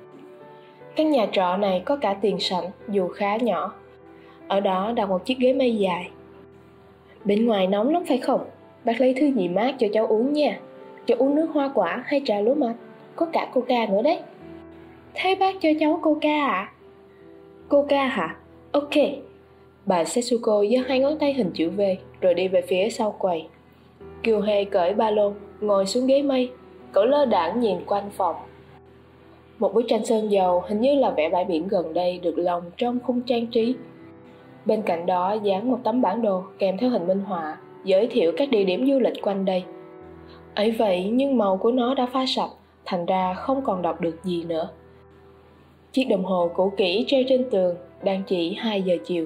A: Căn nhà trọ này có cả tiền sảnh, dù khá nhỏ. Ở đó đặt một chiếc ghế mây dài. Bên ngoài nóng lắm phải không? Bác lấy thứ gì mát cho cháu uống nha. Cháu uống nước hoa quả hay trà lúa mạch? Có cả coca nữa đấy. Thế bác cho cháu coca ạ? Coca hả? Ok. Bà Setsuko giơ 2 ngón tay hình chữ V rồi đi về phía sau quầy. Kyohei cởi ba lô, ngồi xuống ghế mây. Cậu lơ đãng nhìn quanh phòng. Một bức tranh sơn dầu hình như là vẽ bãi biển gần đây được lồng trong khung trang trí. Bên cạnh đó dán một tấm bản đồ kèm theo hình minh họa giới thiệu các địa điểm du lịch quanh đây. Ấy vậy nhưng màu của nó đã pha sạch, thành ra không còn đọc được gì nữa. Chiếc đồng hồ cũ kỹ treo trên tường đang chỉ 2 giờ chiều.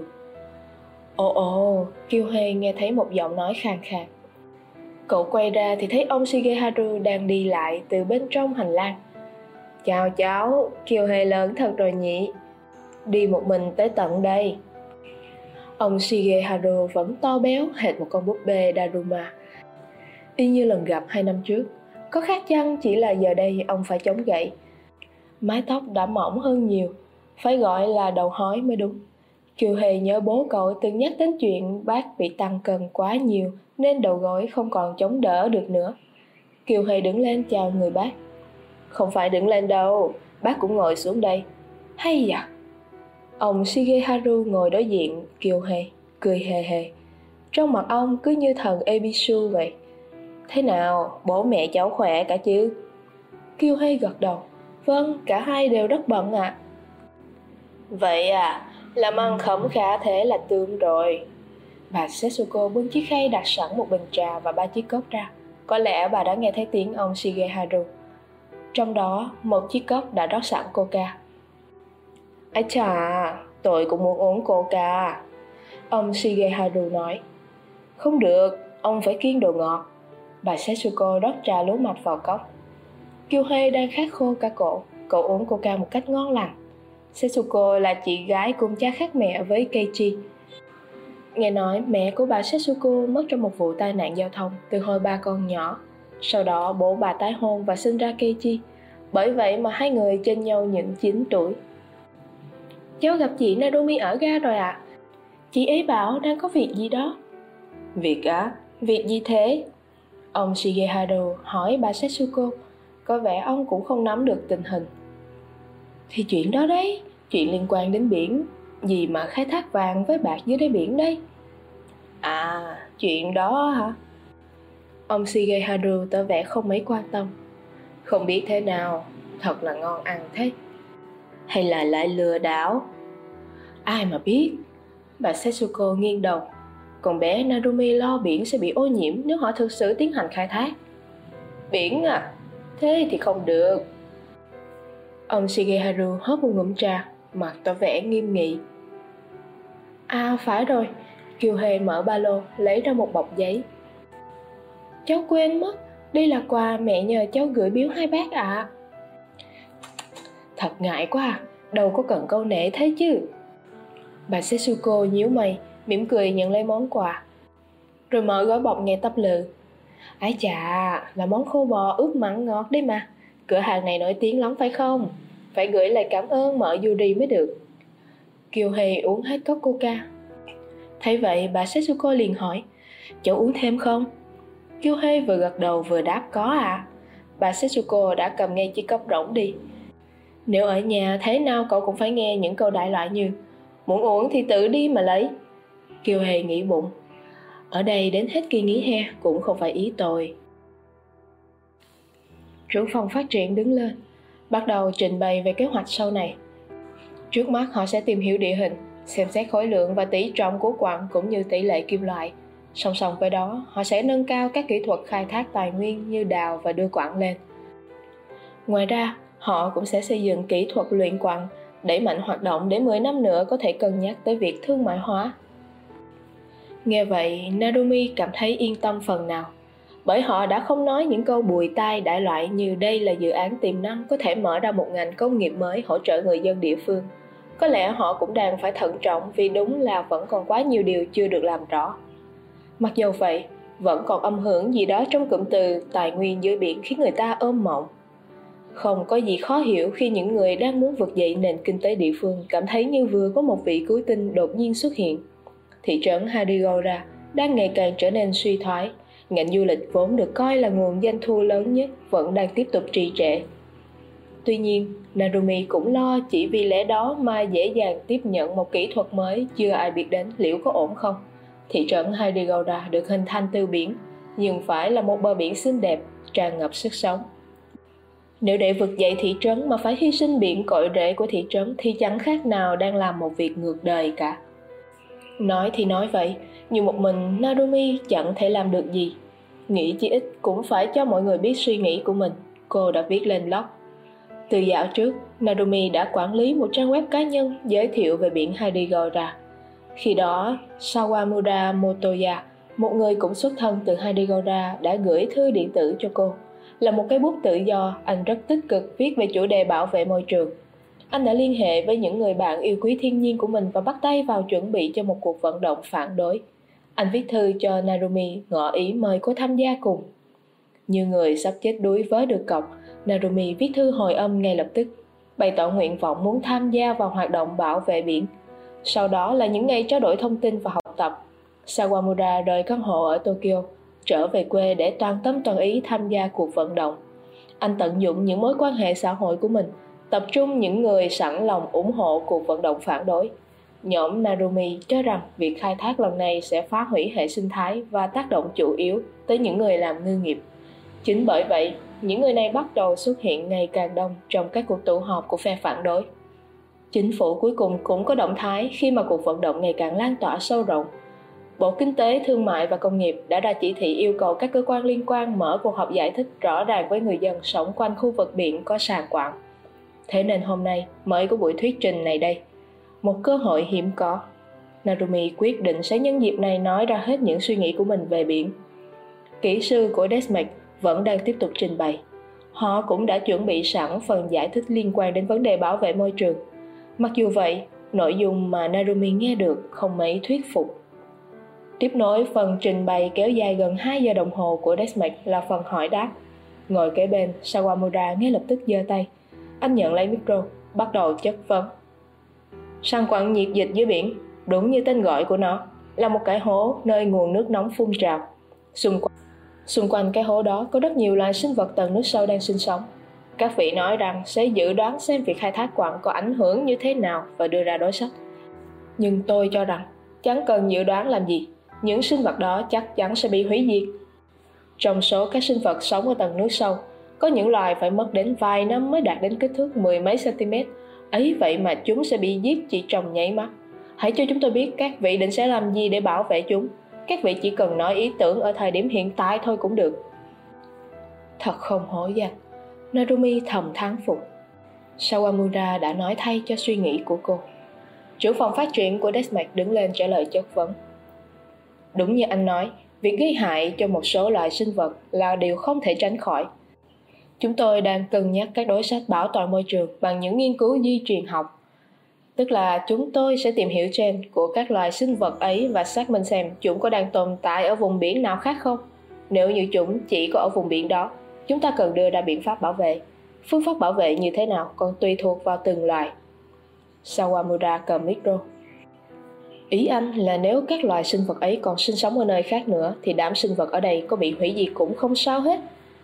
A: Ồ, Kyohei nghe thấy một giọng nói khàn khàn. Cậu quay ra thì thấy ông Shigeharu đang đi lại từ bên trong hành lang. Chào cháu, Kyohei lớn thật rồi nhỉ. Đi một mình tới tận đây. Ông Shigeharu vẫn to béo hệt một con búp bê Daruma, y như lần gặp 2 năm trước. Có khác chăng chỉ là giờ đây ông phải chống gậy. Mái tóc đã mỏng hơn nhiều, phải gọi là đầu hói mới đúng. Kyohei nhớ bố cậu từng nhắc đến chuyện bác bị tăng cân quá nhiều nên đầu gối không còn chống đỡ được nữa. Kyohei đứng lên chào người bác. Không phải đứng lên đâu, bác cũng ngồi xuống đây. Hay à? Ông Shigeharu ngồi đối diện Kyohei, cười hề hề. Trong mặt ông cứ như thần Ebisu vậy. Thế nào, bố mẹ cháu khỏe cả chứ? Kyohei gật đầu. Vâng, cả hai đều rất bận ạ. Vậy à, Làm ăn khẩm khá thế là tương rồi. Bà Setsuko bưng chiếc khay đặt sẵn một bình trà và 3 chiếc cốc ra. Có lẽ bà đã nghe thấy tiếng ông Shigeharu. Trong đó, một chiếc cốc đã rót sẵn coca. Ái chà, tôi cũng muốn uống coca. Ông Shigeharu nói. Không được, ông phải kiêng đồ ngọt. Bà Setsuko rót trà lúa mạch vào cốc. Kyohei đang khát khô cả cổ. Cậu uống coca một cách ngon lành. Setsuko là chị gái cùng cha khác mẹ với Keiichi. Nghe nói mẹ của bà Setsuko mất trong một vụ tai nạn giao thông từ hồi ba con nhỏ. Sau đó bố bà tái hôn và sinh ra Keiichi. Bởi vậy mà hai người chênh nhau những 9 tuổi. Cháu gặp chị Narumi ở ga rồi ạ. Chị ấy bảo đang có việc gì đó. Việc á? Việc gì thế? Ông Shigeharu hỏi bà Setsuko. Có vẻ ông cũng không nắm được tình hình. Thì chuyện đó đấy, chuyện liên quan đến biển. Gì mà khai thác vàng với bạc dưới đáy biển đấy. À, chuyện đó hả? Ông Shigeharu tỏ vẻ không mấy quan tâm. Không biết thế nào, thật là ngon ăn thế. Hay là lại lừa đảo? Ai mà biết. Bà Setsuko nghiêng đầu. Còn bé Narumi lo biển sẽ bị ô nhiễm nếu họ thực sự tiến hành khai thác. Biển à? Thế thì không được. Ông Shigeharu hớp một ngụm trà, mặt tỏ vẻ nghiêm nghị. À phải rồi. Kyohei mở ba lô, lấy ra một bọc giấy. Cháu quên mất, đây là quà mẹ nhờ cháu gửi biếu hai bác ạ. Thật ngại quá à, đâu có cần câu nệ thế chứ. Bà Setsuko nhíu mày, mỉm cười nhận lấy món quà. Rồi mở gói bọc nghe tấp lự. Ái chà, là món khô bò ướp mặn ngọt đấy mà. Cửa hàng này nổi tiếng lắm phải không? Phải gửi lời cảm ơn mợ Yuri mới được. Kyohei uống hết cốc coca. Thấy vậy bà Setsuko liền hỏi, cháu uống thêm không? Kyohei vừa gật đầu vừa đáp có ạ. Bà Setsuko đã cầm ngay chiếc cốc rỗng đi. Nếu ở nhà thế nào cậu cũng phải nghe những câu đại loại như muốn uống thì tự đi mà lấy. Kyohei nghĩ bụng, ở đây đến hết kỳ nghỉ hè cũng không phải ý tôi. Trưởng phòng phát triển đứng lên, bắt đầu trình bày về kế hoạch sau này. Trước mắt họ sẽ tìm hiểu địa hình, xem xét khối lượng và tỷ trọng của quặng cũng như tỷ lệ kim loại. Song song với đó, họ sẽ nâng cao các kỹ thuật khai thác tài nguyên như đào và đưa quặng lên. Ngoài ra, họ cũng sẽ xây dựng kỹ thuật luyện quặng, đẩy mạnh hoạt động để 10 năm nữa có thể cân nhắc tới việc thương mại hóa. Nghe vậy, Narumi cảm thấy yên tâm phần nào, bởi họ đã không nói những câu bùi tai đại loại như đây là dự án tiềm năng có thể mở ra một ngành công nghiệp mới hỗ trợ người dân địa phương. Có lẽ họ cũng đang phải thận trọng vì đúng là vẫn còn quá nhiều điều chưa được làm rõ. Mặc dù vậy, vẫn còn âm hưởng gì đó trong cụm từ tài nguyên dưới biển khiến người ta ôm mộng. Không có gì khó hiểu khi những người đang muốn vực dậy nền kinh tế địa phương cảm thấy như vừa có một vị cứu tinh đột nhiên xuất hiện. Thị trấn Hadigora đang ngày càng trở nên suy thoái. Ngành du lịch vốn được coi là nguồn doanh thu lớn nhất vẫn đang tiếp tục trì trệ. Tuy nhiên, Narumi cũng lo chỉ vì lẽ đó mà dễ dàng tiếp nhận một kỹ thuật mới chưa ai biết đến liệu có ổn không. Thị trấn Hadigora được hình thành từ biển, nhưng phải là một bờ biển xinh đẹp, tràn ngập sức sống. Nếu để vực dậy thị trấn mà phải hy sinh biển cội rễ của thị trấn thì chẳng khác nào đang làm một việc ngược đời cả. Nói thì nói vậy, nhưng một mình Narumi chẳng thể làm được gì. Nghĩ chí ít cũng phải cho mọi người biết suy nghĩ của mình, cô đã viết lên blog. Từ dạo trước, Narumi đã quản lý một trang web cá nhân giới thiệu về biển Hadigora. Khi đó, Sawamura Motoya, một người cũng xuất thân từ Hadigora, đã gửi thư điện tử cho cô. Là một cái bút tự do, anh rất tích cực viết về chủ đề bảo vệ môi trường. Anh đã liên hệ với những người bạn yêu quý thiên nhiên của mình và bắt tay vào chuẩn bị cho một cuộc vận động phản đối. Anh viết thư cho Narumi ngỏ ý mời cô tham gia cùng. Như người sắp chết đuối vớ được cọc, Narumi viết thư hồi âm ngay lập tức, bày tỏ nguyện vọng muốn tham gia vào hoạt động bảo vệ biển. Sau đó là những ngày trao đổi thông tin và học tập. Sawamura rời căn hộ ở Tokyo, trở về quê để toàn tâm toàn ý tham gia cuộc vận động. Anh tận dụng những mối quan hệ xã hội của mình, tập trung những người sẵn lòng ủng hộ cuộc vận động phản đối. Nhóm Narumi cho rằng việc khai thác lần này sẽ phá hủy hệ sinh thái và tác động chủ yếu tới những người làm ngư nghiệp. Chính bởi vậy, những người này bắt đầu xuất hiện ngày càng đông trong các cuộc tụ họp của phe phản đối.
B: Chính phủ cuối cùng cũng có động thái khi mà cuộc vận động ngày càng lan tỏa sâu rộng. Bộ Kinh tế, Thương mại và Công nghiệp đã ra chỉ thị yêu cầu các cơ quan liên quan mở cuộc họp giải thích rõ ràng với người dân sống quanh khu vực biển có sàn quặng. Thế nên hôm nay mới có buổi thuyết trình này đây. Một cơ hội hiếm có. Narumi quyết định sẽ nhân dịp này nói ra hết những suy nghĩ của mình về biển. Kỹ sư của Desmond vẫn đang tiếp tục trình bày. Họ cũng đã chuẩn bị sẵn phần giải thích liên quan đến vấn đề bảo vệ môi trường. Mặc dù vậy, nội dung mà Narumi nghe được không mấy thuyết phục. Tiếp nối phần trình bày kéo dài gần 2 giờ đồng hồ của Desmond là phần hỏi đáp. Ngồi kế bên, Sawamura ngay lập tức giơ tay. Anh nhận lấy micro, bắt đầu chất vấn. Sàn quặng nhiệt dịch dưới biển, đúng như tên gọi của nó, là một cái hố nơi nguồn nước nóng phun trào. Xung quanh cái hố đó có rất nhiều loài sinh vật tầng nước sâu đang sinh sống. Các vị nói rằng sẽ dự đoán xem việc khai thác quặng có ảnh hưởng như thế nào và đưa ra đối sách. Nhưng tôi cho rằng chẳng cần dự đoán làm gì, những sinh vật đó chắc chắn sẽ bị hủy diệt. Trong số các sinh vật sống ở tầng nước sâu, có những loài phải mất đến vài năm mới đạt đến kích thước 10 mấy cm. Ấy vậy mà chúng sẽ bị giết chỉ trong nháy mắt. Hãy cho chúng tôi biết các vị định sẽ làm gì để bảo vệ chúng. Các vị chỉ cần nói ý tưởng ở thời điểm hiện tại thôi cũng được. Thật không hổ danh, Narumi thầm thán phục. Sawamura đã nói thay cho suy nghĩ của cô. Trưởng phòng phát triển của Desmond đứng lên trả lời chất vấn. Đúng như anh nói, việc gây hại cho một số loài sinh vật là điều không thể tránh khỏi. Chúng tôi đang cân nhắc các đối sách bảo toàn môi trường bằng những nghiên cứu di truyền học. Tức là chúng tôi sẽ tìm hiểu gen của các loài sinh vật ấy và xác minh xem chúng có đang tồn tại ở vùng biển nào khác không. Nếu như chúng chỉ có ở vùng biển đó, chúng ta cần đưa ra biện pháp bảo vệ. Phương pháp bảo vệ như thế nào còn tùy thuộc vào từng loài. Sawamura cầm micro. Ý anh là nếu các loài sinh vật ấy còn sinh sống ở nơi khác nữa thì đám sinh vật ở đây có bị hủy diệt cũng không sao hết.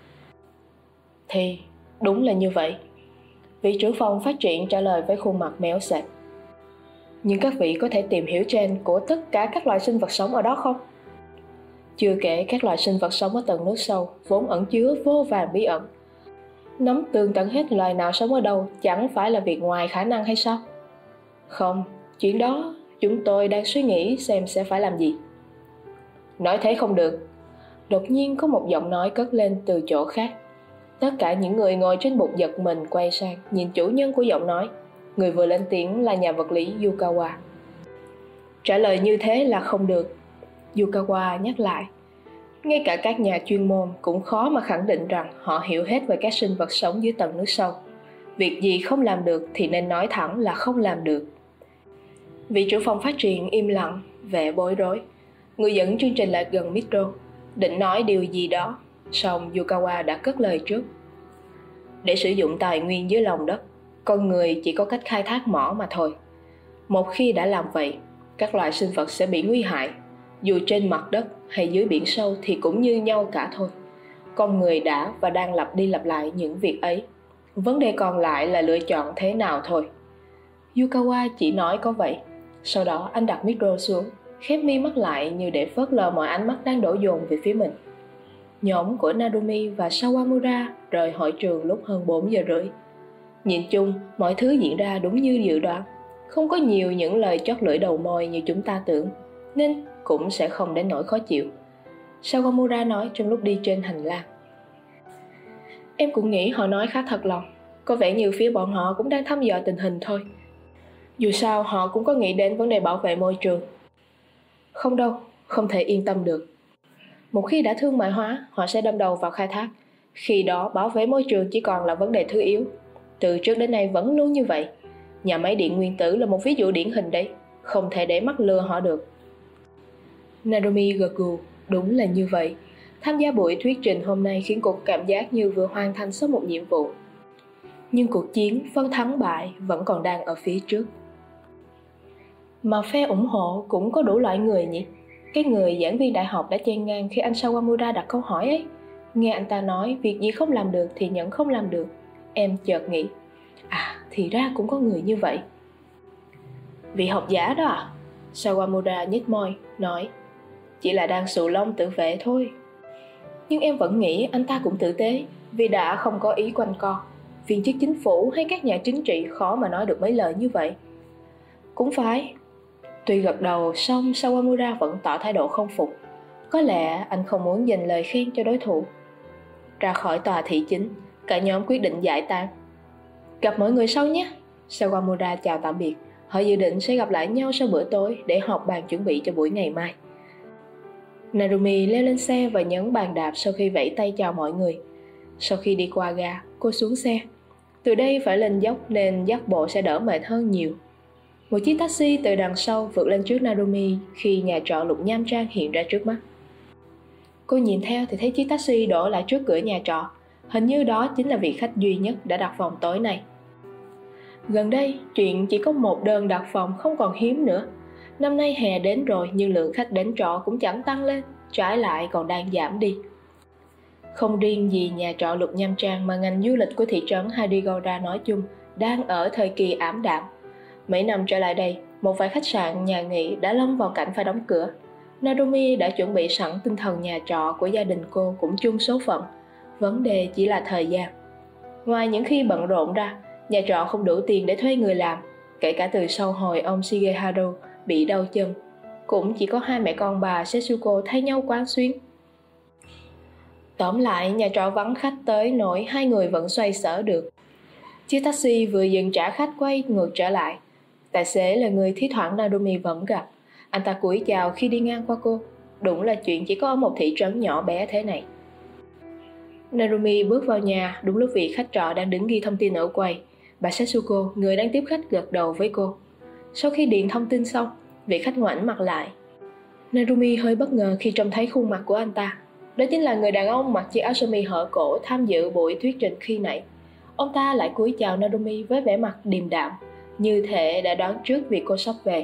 B: Thì đúng là như vậy. Vị trưởng phòng phát triển trả lời với khuôn mặt méo sệt. Nhưng các vị có thể tìm hiểu gen của tất cả các loài sinh vật sống ở đó không? Chưa kể các loài sinh vật sống ở tầng nước sâu vốn ẩn chứa vô vàn bí ẩn. Nắm tường tận hết loài nào sống ở đâu chẳng phải là việc ngoài khả năng hay sao? Không, chuyện đó chúng tôi đang suy nghĩ xem sẽ phải làm gì. Nói thế không được. Đột nhiên có một giọng nói cất lên từ chỗ khác. Tất cả những người ngồi trên bục giật mình quay sang nhìn chủ nhân của giọng nói. Người vừa lên tiếng là nhà vật lý Yukawa. Trả lời như thế là không được. Yukawa nhắc lại. Ngay cả các nhà chuyên môn cũng khó mà khẳng định rằng họ hiểu hết về các sinh vật sống dưới tầng nước sâu. Việc gì không làm được thì nên nói thẳng là không làm được. Vị trưởng phòng phát triển im lặng, vẻ bối rối. Người dẫn chương trình lại gần micro, định nói điều gì đó, song Yukawa đã cất lời trước. Để sử dụng tài nguyên dưới lòng đất, con người chỉ có cách khai thác mỏ mà thôi. Một khi đã làm vậy, các loài sinh vật sẽ bị nguy hại. Dù trên mặt đất hay dưới biển sâu thì cũng như nhau cả thôi. Con người đã và đang lặp đi lặp lại những việc ấy. Vấn đề còn lại là lựa chọn thế nào thôi. Yukawa chỉ nói có vậy. Sau đó anh đặt micro xuống, khép mi mắt lại như để phớt lờ mọi ánh mắt đang đổ dồn về phía mình. Nhóm của Narumi và Sawamura rời hội trường lúc hơn 4 giờ rưỡi. Nhìn chung, mọi thứ diễn ra đúng như dự đoán. Không có nhiều những lời chót lưỡi đầu môi như chúng ta tưởng, nên cũng sẽ không đến nỗi khó chịu. Sawamura nói trong lúc đi trên hành lang. Em cũng nghĩ họ nói khá thật lòng. Có vẻ như phía bọn họ cũng đang thăm dò tình hình thôi. Dù sao họ cũng có nghĩ đến vấn đề bảo vệ môi trường. Không đâu, không thể yên tâm được. Một khi đã thương mại hóa, họ sẽ đâm đầu vào khai thác. Khi đó bảo vệ môi trường chỉ còn là vấn đề thứ yếu. Từ trước đến nay vẫn luôn như vậy. Nhà máy điện nguyên tử là một ví dụ điển hình đấy. Không thể để mắt lừa họ được. Narumi gật gù, đúng là như vậy. Tham gia buổi thuyết trình hôm nay khiến cô cảm giác như vừa hoàn thành xong một nhiệm vụ. Nhưng cuộc chiến phân thắng bại vẫn còn đang ở phía trước. Mà phe ủng hộ cũng có đủ loại người nhỉ? Cái người giảng viên đại học đã chen ngang khi anh Sawamura đặt câu hỏi ấy. Nghe anh ta nói việc gì không làm được thì nhận không làm được. Em chợt nghĩ, thì ra cũng có người như vậy. Vị học giả đó à? Sawamura nhếch môi, nói, chỉ là đang xù lông tự vệ thôi. Nhưng em vẫn nghĩ anh ta cũng tử tế, vì đã không có ý quanh co. viên chức chính phủ hay các nhà chính trị khó mà nói được mấy lời như vậy. Cũng phải. Tuy gật đầu, song Sawamura vẫn tỏ thái độ không phục. Có lẽ anh không muốn dành lời khen cho đối thủ. Ra khỏi tòa thị chính, cả nhóm quyết định giải tán. Gặp mọi người sau nhé. Sawamura chào tạm biệt. Họ dự định sẽ gặp lại nhau sau bữa tối để họp bàn chuẩn bị cho buổi ngày mai. Narumi leo lên xe và nhấn bàn đạp sau khi vẫy tay chào mọi người. Sau khi đi qua ga, cô xuống xe. Từ đây phải lên dốc nên dắt bộ sẽ đỡ mệt hơn nhiều. Một chiếc taxi từ đằng sau vượt lên trước Narumi khi nhà trọ Lục Nham Trang hiện ra trước mắt. Cô nhìn theo thì thấy chiếc taxi đổ lại trước cửa nhà trọ. Hình như đó chính là vị khách duy nhất đã đặt phòng tối nay. Gần đây, chuyện chỉ có một đơn đặt phòng không còn hiếm nữa. Năm nay hè đến rồi nhưng lượng khách đến trọ cũng chẳng tăng lên, trái lại còn đang giảm đi. Không riêng gì nhà trọ Lục Nham Trang mà ngành du lịch của thị trấn Hadigora nói chung đang ở thời kỳ ảm đạm. Mấy năm trở lại đây, một vài khách sạn, nhà nghỉ đã lâm vào cảnh phải đóng cửa. Narumi đã chuẩn bị sẵn tinh thần nhà trọ của gia đình cô cũng chung số phận. Vấn đề chỉ là thời gian. Ngoài những khi bận rộn ra, nhà trọ không đủ tiền để thuê người làm. Kể cả từ sau hồi ông Shigeharu bị đau chân, cũng chỉ có hai mẹ con bà Setsuko thay nhau quán xuyến. Tóm lại, nhà trọ vắng khách tới nỗi hai người vẫn xoay sở được. Chiếc taxi vừa dừng trả khách quay ngược trở lại. Tài xế là người thi thoảng Narumi vẫn gặp. Anh ta cúi chào khi đi ngang qua cô. Đúng là chuyện chỉ có ở một thị trấn nhỏ bé thế này. Narumi bước vào nhà đúng lúc vị khách trọ đang đứng ghi thông tin ở quầy. Bà Setsuko, người đang tiếp khách, gật đầu với cô. Sau khi điền thông tin xong, vị khách ngoảnh mặt lại. Narumi hơi bất ngờ khi trông thấy khuôn mặt của anh ta. Đó chính là người đàn ông mặc chiếc áo sơ mi hở cổ tham dự buổi thuyết trình khi nãy. Ông ta lại cúi chào Narumi với vẻ mặt điềm đạm, như thể đã đoán trước việc cô sắp về.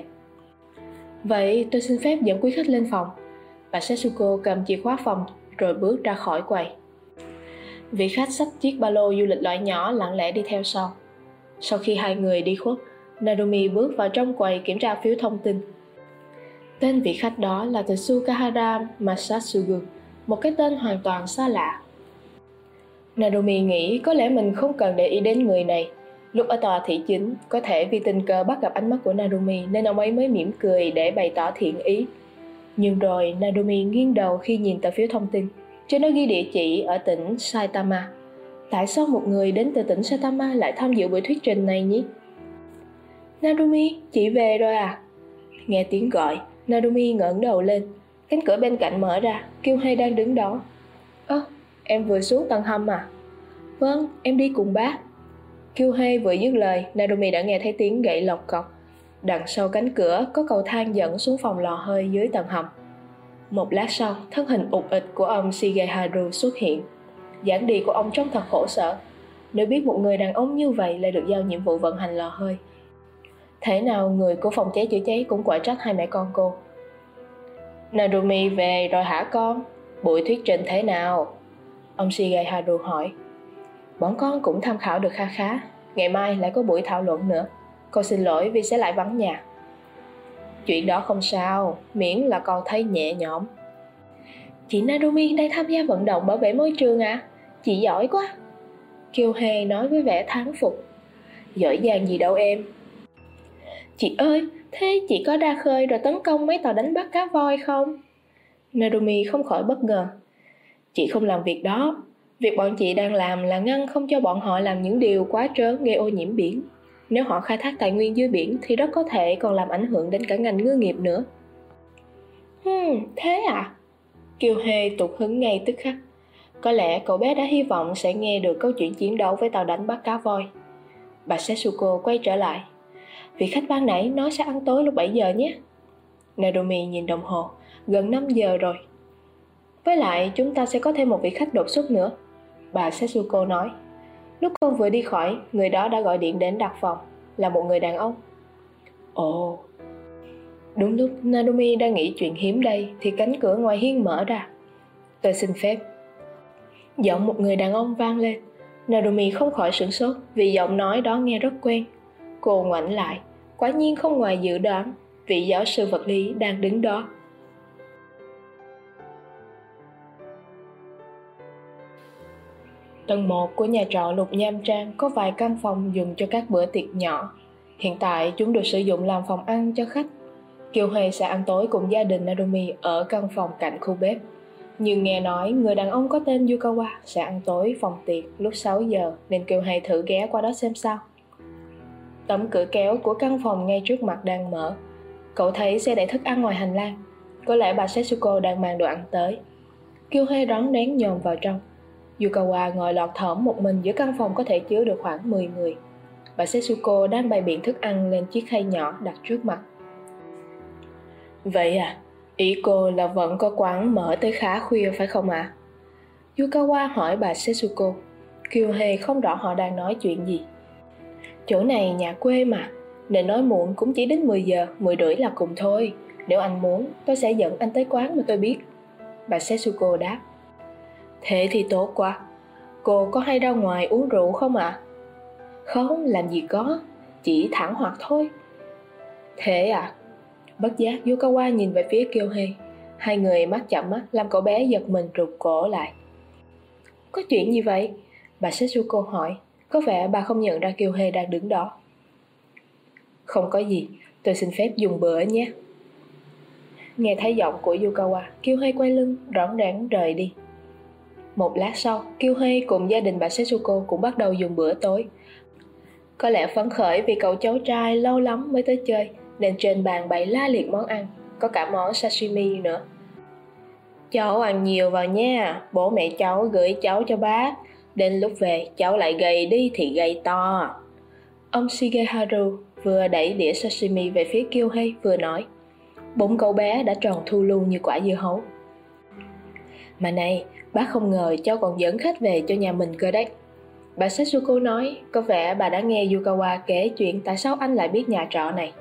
B: Vậy tôi xin phép dẫn quý khách lên phòng. Bà Setsuko cầm chìa khóa phòng rồi bước ra khỏi quầy. Vị khách xách chiếc ba lô du lịch loại nhỏ lặng lẽ đi theo sau. Sau khi hai người đi khuất, Narumi bước vào trong quầy kiểm tra phiếu thông tin. Tên vị khách đó là Tsukahara Masatsugu, một cái tên hoàn toàn xa lạ. Narumi nghĩ có lẽ mình không cần để ý đến người này. Lúc ở tòa thị chính, có thể vì tình cờ bắt gặp ánh mắt của Narumi nên ông ấy mới mỉm cười để bày tỏ thiện ý. Nhưng rồi Narumi nghiêng đầu khi nhìn tờ phiếu thông tin. Trên đó ghi địa chỉ ở tỉnh Saitama. Tại sao một người đến từ tỉnh Saitama lại tham dự buổi thuyết trình này nhỉ? Narumi, chị về rồi à? Nghe tiếng gọi, Narumi ngẩng đầu lên. Cánh cửa bên cạnh mở ra, Kyohei đang đứng đó. Em vừa xuống tầng hầm à? Vâng, em đi cùng bác. Kyohei vừa dứt lời, Narumi đã nghe thấy tiếng gậy lộc cọc. Đằng sau cánh cửa có cầu thang dẫn xuống phòng lò hơi dưới tầng hầm. Một lát sau, thân hình ụt ịch của ông Shigeharu xuất hiện. Dáng đi của ông trông thật khổ sở. Nếu biết một người đàn ông như vậy lại được giao nhiệm vụ vận hành lò hơi, thế nào người của phòng cháy chữa cháy cũng quở trách hai mẹ con cô. Narumi về rồi hả con? Buổi thuyết trình thế nào? Ông Shigeharu hỏi. Bọn con cũng tham khảo được kha khá. Ngày mai lại có buổi thảo luận nữa. Con xin lỗi vì sẽ lại vắng nhà. Chuyện đó không sao, miễn là con thấy nhẹ nhõm. Chị Narumi đang tham gia vận động bảo vệ môi trường à? Chị giỏi quá. Kyohei nói với vẻ thán phục. Giỏi giang gì đâu em. Chị ơi, thế chị có ra khơi rồi tấn công mấy tàu đánh bắt cá voi không? Narumi không khỏi bất ngờ. Chị không làm việc đó. Việc bọn chị đang làm là ngăn không cho bọn họ làm những điều quá trớn gây ô nhiễm biển. Nếu họ khai thác tài nguyên dưới biển thì rất có thể còn làm ảnh hưởng đến cả ngành ngư nghiệp nữa. Thế à? Kyohei tụt hứng ngay tức khắc. Có lẽ cậu bé đã hy vọng sẽ nghe được câu chuyện chiến đấu với tàu đánh bắt cá voi. Bà Setsuko quay trở lại. Vị khách ban nãy nói sẽ ăn tối lúc 7 giờ nhé. Narumi nhìn đồng hồ. Gần 5 giờ rồi. Với lại chúng ta sẽ có thêm một vị khách đột xuất nữa, bà Setsuko nói. Lúc con vừa đi khỏi, người đó đã gọi điện đến đặt phòng. Là một người đàn ông. Ồ. Đúng lúc Narumi đang nghĩ chuyện hiếm đây thì cánh cửa ngoài hiên mở ra. Tôi xin phép. Giọng một người đàn ông vang lên. Narumi không khỏi sửng sốt vì giọng nói đó nghe rất quen. Cô ngoảnh lại. Quả nhiên không ngoài dự đoán, vị giáo sư vật lý đang đứng đó. Tầng 1 của nhà trọ Lục Nham Trang có vài căn phòng dùng cho các bữa tiệc nhỏ. Hiện tại chúng được sử dụng làm phòng ăn cho khách. Kiều Hề sẽ ăn tối cùng gia đình Narumi ở căn phòng cạnh khu bếp. Nhưng nghe nói người đàn ông có tên Yukawa sẽ ăn tối phòng tiệc lúc 6 giờ nên Kiều Hề thử ghé qua đó xem sao. Tấm cửa kéo của căn phòng ngay trước mặt đang mở. Cậu thấy xe để thức ăn ngoài hành lang. Có lẽ bà Setsuko đang mang đồ ăn tới. Kiều Hề rón rén nhòm vào trong. Yukawa ngồi lọt thỏm một mình giữa căn phòng có thể chứa được khoảng 10 người. Bà Setsuko đang bày biện thức ăn lên chiếc khay nhỏ đặt trước mặt. Vậy à, ý cô là vẫn có quán mở tới khá khuya phải không ạ? Yukawa hỏi bà Setsuko. Kiều Hề không rõ họ đang nói chuyện gì. Chỗ này nhà quê mà, nên nói muộn cũng chỉ đến 10 giờ, 10 rưỡi là cùng thôi. Nếu anh muốn, tôi sẽ dẫn anh tới quán mà tôi biết. Bà Setsuko đáp. Thế thì tốt quá. Cô có hay ra ngoài uống rượu không ạ? Không, làm gì có, chỉ thẳng hoặc thôi. Thế à? Bất giác Yukawa nhìn về phía Kiều Hề. Hai người mắt chậm mắt làm cậu bé giật mình rụt cổ lại. Có chuyện gì vậy? Bà Setsuko hỏi. Có vẻ bà không nhận ra Kiều Hề đang đứng đó. Không có gì, tôi xin phép dùng bữa nhé. Nghe thấy giọng của Yukawa, Kiều Hề quay lưng, rón rén rời đi. Một lát sau, Kiều Hề cùng gia đình bà Setsuko cũng bắt đầu dùng bữa tối. Có lẽ phấn khởi vì cậu cháu trai lâu lắm mới tới chơi, nên trên bàn bày la liệt món ăn, có cả món sashimi nữa. Cháu ăn nhiều vào nha, bố mẹ cháu gửi cháu cho bác. Đến lúc về, cháu lại gầy đi thì gầy to. Ông Shigeharu vừa đẩy đĩa sashimi về phía Kiều Hề vừa nói. Bụng cậu bé đã tròn thu lu như quả dưa hấu. Mà này, bác không ngờ cháu còn dẫn khách về cho nhà mình cơ đấy. Bà Setsuko nói, có vẻ bà đã nghe Yukawa kể chuyện tại sao anh lại biết nhà trọ này.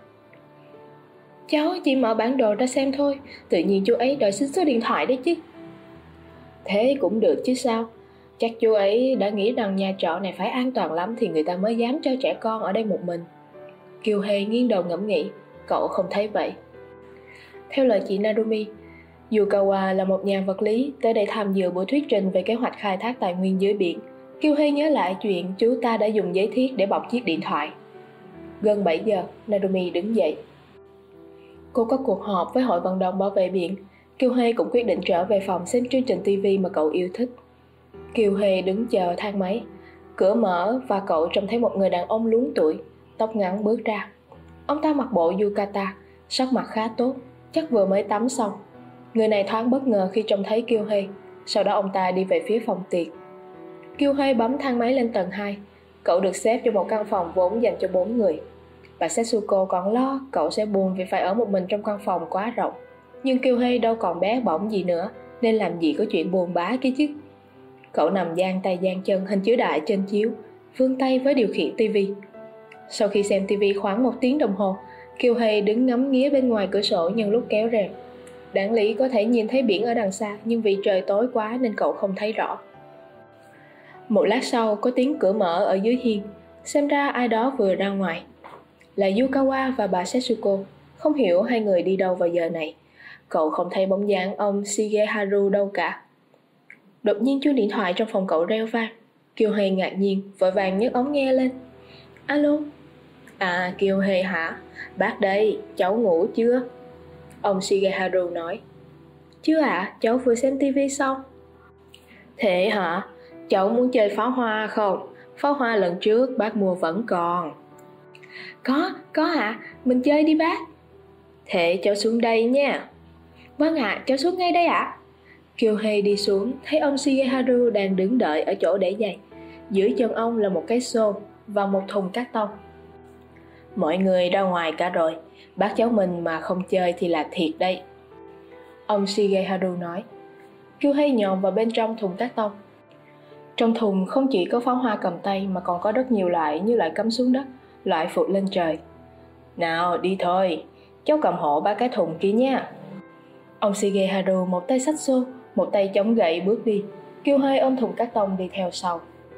B: Cháu chỉ mở bản đồ ra xem thôi, tự nhiên chú ấy đòi xin số điện thoại đấy chứ. Thế cũng được chứ sao. Chắc chú ấy đã nghĩ rằng nhà trọ này phải an toàn lắm thì người ta mới dám cho trẻ con ở đây một mình. Kiều Hề nghiêng đầu ngẫm nghĩ, cậu không thấy vậy. Theo lời chị Narumi, Yukawa là một nhà vật lý tới đây tham dự buổi thuyết trình về kế hoạch khai thác tài nguyên dưới biển. Kiều Hề nhớ lại chuyện chú ta đã dùng giấy thiết để bọc chiếc điện thoại. Gần 7 giờ, Narumi đứng dậy. Cô có cuộc họp với hội vận động bảo vệ biển. Kiều Hề cũng quyết định trở về phòng xem chương trình TV mà cậu yêu thích. Kiều Hề đứng chờ thang máy. Cửa mở và cậu trông thấy một người đàn ông luống tuổi, tóc ngắn bước ra. Ông ta mặc bộ yukata, sắc mặt khá tốt, chắc vừa mới tắm xong. Người này thoáng bất ngờ khi trông thấy Kiều Hề. Sau đó ông ta đi về phía phòng tiệc. Kiều Hề bấm thang máy lên tầng 2. Cậu được xếp cho một căn phòng vốn dành cho 4 người. Bà Setsuko còn lo cậu sẽ buồn vì phải ở một mình trong căn phòng quá rộng. Nhưng Kiều Hề đâu còn bé bỏng gì nữa, nên làm gì có chuyện buồn bã kia chứ. Cậu nằm dang tay dang chân hình chữ đại trên chiếu, vươn tay với điều khiển tivi. Sau khi xem tivi khoảng 1 tiếng đồng hồ, Kiều Hề đứng ngắm nghía bên ngoài cửa sổ nhân lúc kéo rèm. Đáng lý có thể nhìn thấy biển ở đằng xa, nhưng vì trời tối quá nên cậu không thấy rõ. Một lát sau có tiếng cửa mở ở dưới hiên. Xem ra ai đó vừa ra ngoài. Là Yukawa và bà Setsuko. Không hiểu hai người đi đâu vào giờ này. Cậu không thấy bóng dáng ông Shigeharu đâu cả. Đột nhiên chuông điện thoại trong phòng cậu reo vang. Kiều Hề ngạc nhiên, vội vàng nhấc ống nghe lên. Alo? À, Kiều Hề hả? Bác đây, cháu ngủ chưa? Ông Shigeharu nói. Chưa ạ, cháu vừa xem tivi xong. Thế hả? Cháu muốn chơi pháo hoa không? Pháo hoa lần trước bác mua vẫn còn. Có ạ, mình chơi đi bác. Thế cháu xuống đây nha. Vâng ạ, cháu xuống ngay đây ạ. Kiều Hề đi xuống, thấy ông Shigeharu đang đứng đợi ở chỗ để giày. Dưới chân ông là một cái xô và một thùng cát tông. Mọi người ra ngoài cả rồi, bác cháu mình mà không chơi thì là thiệt đây. Ông Shigeharu nói. Kiều Hề nhòm vào bên trong thùng cát tông. Trong thùng không chỉ có pháo hoa cầm tay mà còn có rất nhiều loại như loại cắm xuống đất, loại phụt lên trời. Nào đi thôi, cháu cầm hộ 3 cái thùng kia nha. Ông Shigeharu một tay xách xô, một tay chống gậy bước đi. Kiều Hề ôm thùng cát tông đi theo sau.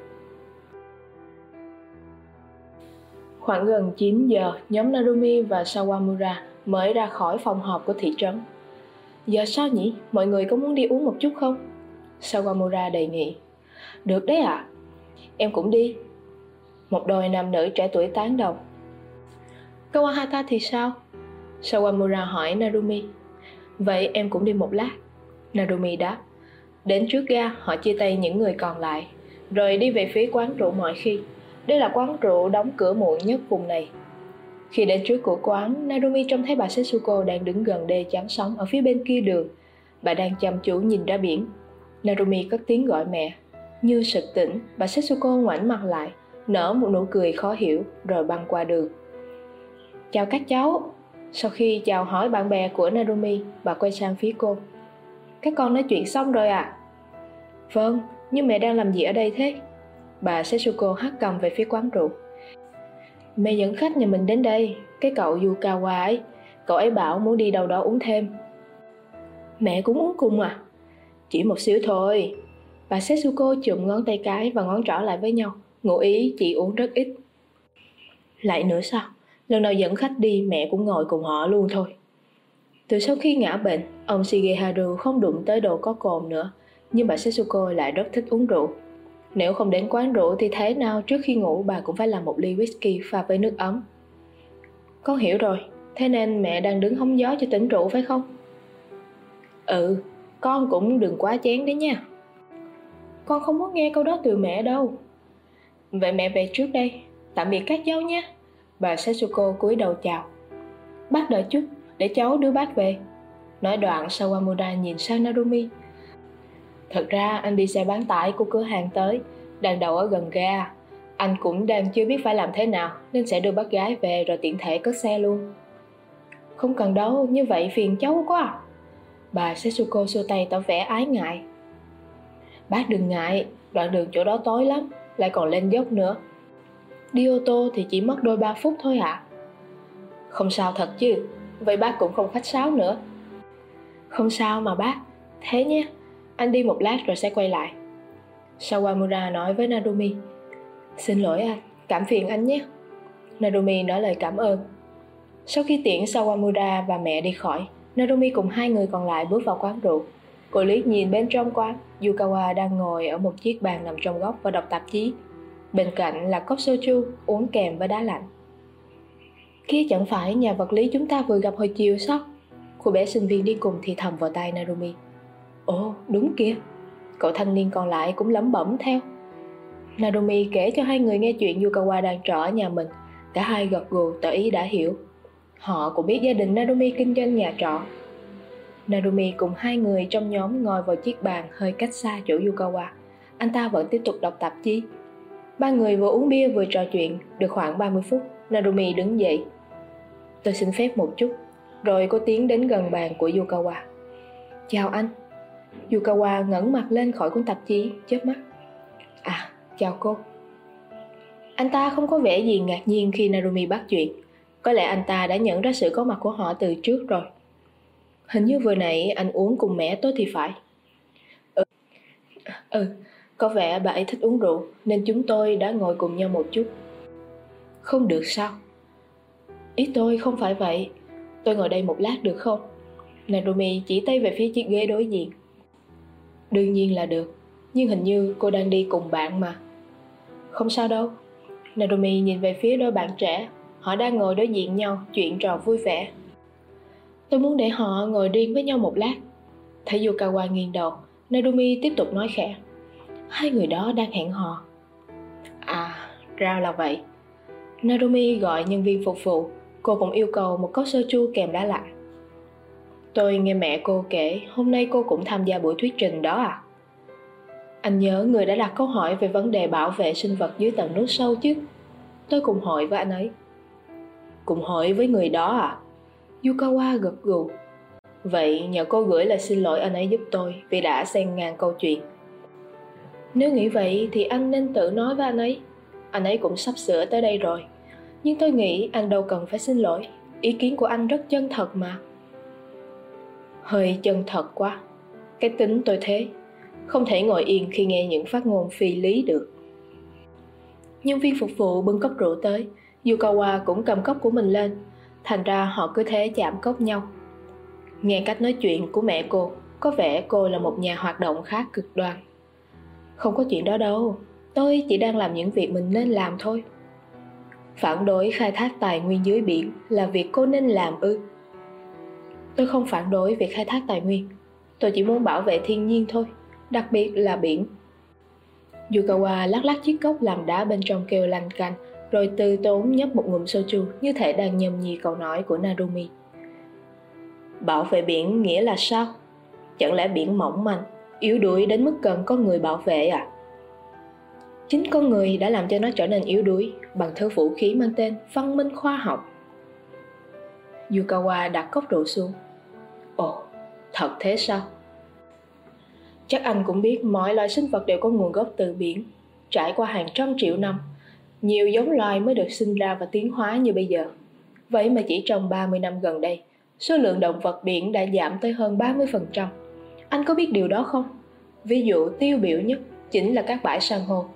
B: Khoảng gần 9 giờ, nhóm Narumi và Sawamura mới ra khỏi phòng họp của thị trấn. Giờ sao nhỉ? Mọi người có muốn đi uống một chút không? Sawamura đề nghị. Được đấy ạ. Em cũng đi. Một đôi nam nữ trẻ tuổi tán đồng. Kawahata thì sao? Sawamura hỏi Narumi. Vậy em cũng đi một lát, Narumi đáp. Đến trước ga, họ chia tay những người còn lại, rồi đi về phía quán rượu mọi khi. Đây là quán rượu đóng cửa muộn nhất vùng này. Khi đến trước cửa quán, Narumi trông thấy bà Setsuko đang đứng gần đê chắn sóng ở phía bên kia đường. Bà đang chăm chú nhìn ra biển. Narumi cất tiếng gọi mẹ. Như sực tỉnh, bà Setsuko ngoảnh mặt lại, nở một nụ cười khó hiểu, rồi băng qua đường. Chào các cháu. Sau khi chào hỏi bạn bè của Narumi, bà quay sang phía cô. Các con nói chuyện xong rồi à? Vâng, nhưng mẹ đang làm gì ở đây thế? Bà Setsuko hất cầm về phía quán rượu. Mẹ dẫn khách nhà mình đến đây, cái cậu Yukawa ấy. Cậu ấy bảo muốn đi đâu đó uống thêm. Mẹ cũng uống cùng à? Chỉ một xíu thôi. Bà Setsuko chụm ngón tay cái và ngón trỏ lại với nhau, ngụ ý chỉ uống rất ít. Lại nữa sao? Lần nào dẫn khách đi mẹ cũng ngồi cùng họ luôn thôi. Từ sau khi ngã bệnh, ông Shigeharu không đụng tới đồ có cồn nữa, nhưng bà Setsuko lại rất thích uống rượu. Nếu không đến quán rượu thì thế nào trước khi ngủ bà cũng phải làm một ly whisky pha với nước ấm. Con hiểu rồi, thế nên mẹ đang đứng hóng gió cho tỉnh rượu phải không? Ừ, con cũng đừng quá chén đấy nha. Con không muốn nghe câu đó từ mẹ đâu. Vậy mẹ về trước đây, tạm biệt các cháu nhé. Bà Setsuko cúi đầu chào. Bác đợi chút, để cháu đưa bác về. Nói đoạn Sawamura nhìn sang Narumi. Thật ra anh đi xe bán tải của cửa hàng tới, đang đậu ở gần ga. Anh cũng đang chưa biết phải làm thế nào, nên sẽ đưa bác gái về rồi tiện thể cất xe luôn. Không cần đâu, như vậy phiền cháu quá à. Bà Setsuko xua tay tỏ vẻ ái ngại. Bác đừng ngại, đoạn đường chỗ đó tối lắm, lại còn lên dốc nữa. Đi ô tô thì chỉ mất đôi 3 phút thôi ạ. Không sao thật chứ, vậy bác cũng không khách sáo nữa. Không sao mà bác, thế nhé, anh đi một lát rồi sẽ quay lại. Sawamura nói với Narumi. Xin lỗi anh, cảm phiền anh nhé. Narumi nói lời cảm ơn. Sau khi tiễn Sawamura và mẹ đi khỏi, Narumi cùng hai người còn lại bước vào quán rượu. Cô liếc nhìn bên trong quán, Yukawa đang ngồi ở một chiếc bàn nằm trong góc và đọc tạp chí. Bên cạnh là cốc soju uống kèm với đá lạnh. Kia chẳng phải nhà vật lý chúng ta vừa gặp hồi chiều sao? Cô bé sinh viên đi cùng thì thầm vào tai Narumi. Ồ, đúng kia. Cậu thanh niên còn lại cũng lẩm bẩm theo. Narumi kể cho hai người nghe chuyện Yukawa đang trọ ở nhà mình. Cả hai gật gù tỏ ý đã hiểu. Họ cũng biết gia đình Narumi kinh doanh nhà trọ. Narumi cùng hai người trong nhóm ngồi vào chiếc bàn hơi cách xa chỗ Yukawa. Anh ta vẫn tiếp tục đọc tạp chí. Ba người vừa uống bia vừa trò chuyện. Được khoảng 30 phút, Narumi đứng dậy. Tôi xin phép một chút. Rồi cô tiến đến gần bàn của Yukawa. Chào anh. Yukawa ngẩng mặt lên khỏi cuốn tạp chí, chớp mắt. À, chào cô. Anh ta không có vẻ gì ngạc nhiên khi Narumi bắt chuyện. Có lẽ anh ta đã nhận ra sự có mặt của họ từ trước rồi. Hình như vừa nãy anh uống cùng mẹ tôi thì phải. Có vẻ bà ấy thích uống rượu nên chúng tôi đã ngồi cùng nhau một chút. Không được sao? Ý tôi không phải vậy. Tôi ngồi đây một lát được không? Narumi chỉ tay về phía chiếc ghế đối diện. Đương nhiên là được, nhưng hình như cô đang đi cùng bạn mà. Không sao đâu. Narumi nhìn về phía đôi bạn trẻ. Họ đang ngồi đối diện nhau, chuyện trò vui vẻ. Tôi muốn để họ ngồi riêng với nhau một lát. Thấy Yukawa nghiêng đầu, Narumi tiếp tục nói khẽ. Hai người đó đang hẹn hò. À, ra là vậy. Narumi gọi nhân viên phục vụ. Cô cũng yêu cầu một cốc soju kèm đá lạnh. Tôi nghe mẹ cô kể hôm nay cô cũng tham gia buổi thuyết trình đó à? Anh nhớ người đã đặt câu hỏi về vấn đề bảo vệ sinh vật dưới tầng nước sâu chứ? Tôi cùng hỏi với anh ấy. Cùng hỏi với người đó à? Yukawa gật gù. Vậy nhờ cô gửi lời xin lỗi anh ấy giúp tôi vì đã xen ngang câu chuyện. Nếu nghĩ vậy thì anh nên tự nói với anh ấy. Anh ấy cũng sắp sửa tới đây rồi. Nhưng tôi nghĩ anh đâu cần phải xin lỗi. Ý kiến của anh rất chân thật mà. Hơi chân thật quá. Cái tính tôi thế. Không thể ngồi yên khi nghe những phát ngôn phi lý được. Nhân viên phục vụ bưng cốc rượu tới. Yukawa cũng cầm cốc của mình lên. Thành ra họ cứ thế chạm cốc nhau. Nghe cách nói chuyện của mẹ cô, có vẻ cô là một nhà hoạt động khá cực đoan. Không có chuyện đó đâu, tôi chỉ đang làm những việc mình nên làm thôi. Phản đối khai thác tài nguyên dưới biển là việc cô nên làm ư? Tôi không phản đối việc khai thác tài nguyên, tôi chỉ muốn bảo vệ thiên nhiên thôi, đặc biệt là biển. Yukawa lắc lắc chiếc cốc làm đá bên trong kêu lanh canh, rồi từ tốn nhấp một ngụm soju như thể đang nhâm nhi câu nói của Narumi. Bảo vệ biển nghĩa là sao? Chẳng lẽ biển mỏng manh, yếu đuối đến mức cần có người bảo vệ à? Chính con người đã làm cho nó trở nên yếu đuối bằng thứ vũ khí mang tên văn minh khoa học. Yukawa đặt cốc rượu xuống. Ồ, thật thế sao? Chắc anh cũng biết mọi loài sinh vật đều có nguồn gốc từ biển, trải qua hàng trăm triệu năm. Nhiều giống loài mới được sinh ra và tiến hóa như bây giờ. Vậy mà chỉ trong 30 năm gần đây, số lượng động vật biển đã giảm tới hơn 30%. Anh có biết điều đó không? Ví dụ tiêu biểu nhất chính là các bãi san hô.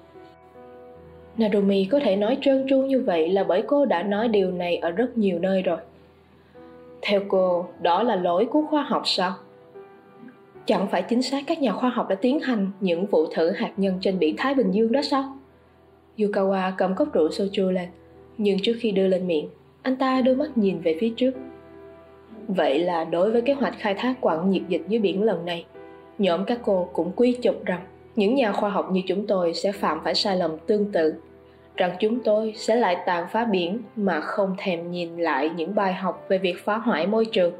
B: Narumi có thể nói trơn tru như vậy là bởi cô đã nói điều này ở rất nhiều nơi rồi. Theo cô, đó là lỗi của khoa học sao? Chẳng phải chính xác các nhà khoa học đã tiến hành những vụ thử hạt nhân trên biển Thái Bình Dương đó sao? Yukawa cầm cốc rượu soju lên, nhưng trước khi đưa lên miệng, anh ta đưa mắt nhìn về phía trước. Vậy là đối với kế hoạch khai thác quặng nhiệt dịch dưới biển lần này, nhóm các cô cũng quy chụp rằng những nhà khoa học như chúng tôi sẽ phạm phải sai lầm tương tự, rằng chúng tôi sẽ lại tàn phá biển mà không thèm nhìn lại những bài học về việc phá hoại môi trường.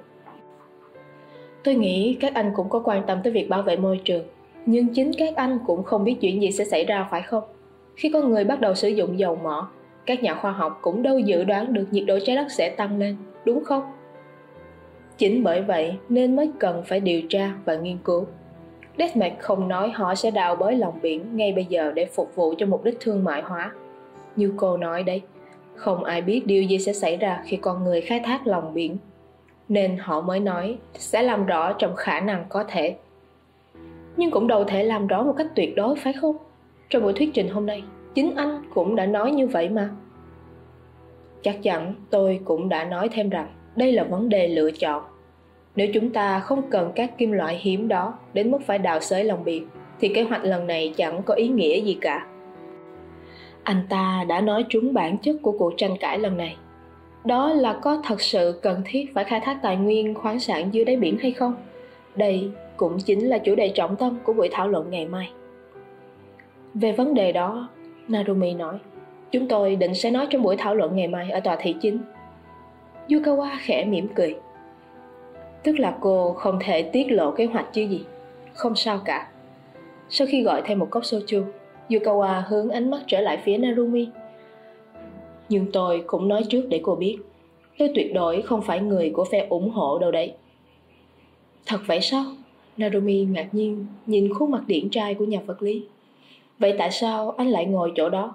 B: Tôi nghĩ các anh cũng có quan tâm tới việc bảo vệ môi trường, nhưng chính các anh cũng không biết chuyện gì sẽ xảy ra phải không? Khi con người bắt đầu sử dụng dầu mỏ, các nhà khoa học cũng đâu dự đoán được nhiệt độ trái đất sẽ tăng lên, đúng không? Chính bởi vậy nên mới cần phải điều tra và nghiên cứu. Desmet không nói họ sẽ đào bới lòng biển ngay bây giờ để phục vụ cho mục đích thương mại hóa. Như cô nói đấy, không ai biết điều gì sẽ xảy ra khi con người khai thác lòng biển, nên họ mới nói sẽ làm rõ trong khả năng có thể. Nhưng cũng đâu thể làm rõ một cách tuyệt đối phải không? Trong buổi thuyết trình hôm nay, chính anh cũng đã nói như vậy mà. Chắc chắn tôi cũng đã nói thêm rằng đây là vấn đề lựa chọn. Nếu chúng ta không cần các kim loại hiếm đó đến mức phải đào xới lòng biển, thì kế hoạch lần này chẳng có ý nghĩa gì cả. Anh ta đã nói trúng bản chất của cuộc tranh cãi lần này. Đó là có thật sự cần thiết phải khai thác tài nguyên khoáng sản dưới đáy biển hay không? Đây cũng chính là chủ đề trọng tâm của buổi thảo luận ngày mai. Về vấn đề đó, Narumi nói, chúng tôi định sẽ nói trong buổi thảo luận ngày mai ở tòa thị chính. Yukawa khẽ mỉm cười. Tức là cô không thể tiết lộ kế hoạch chứ gì? Không sao cả. Sau khi gọi thêm một cốc soju, Yukawa hướng ánh mắt trở lại phía Narumi. Nhưng tôi cũng nói trước để cô biết, tôi tuyệt đối không phải người của phe ủng hộ đâu đấy. Thật vậy sao? Narumi ngạc nhiên nhìn khuôn mặt điển trai của nhà vật lý. Vậy tại sao anh lại ngồi chỗ đó?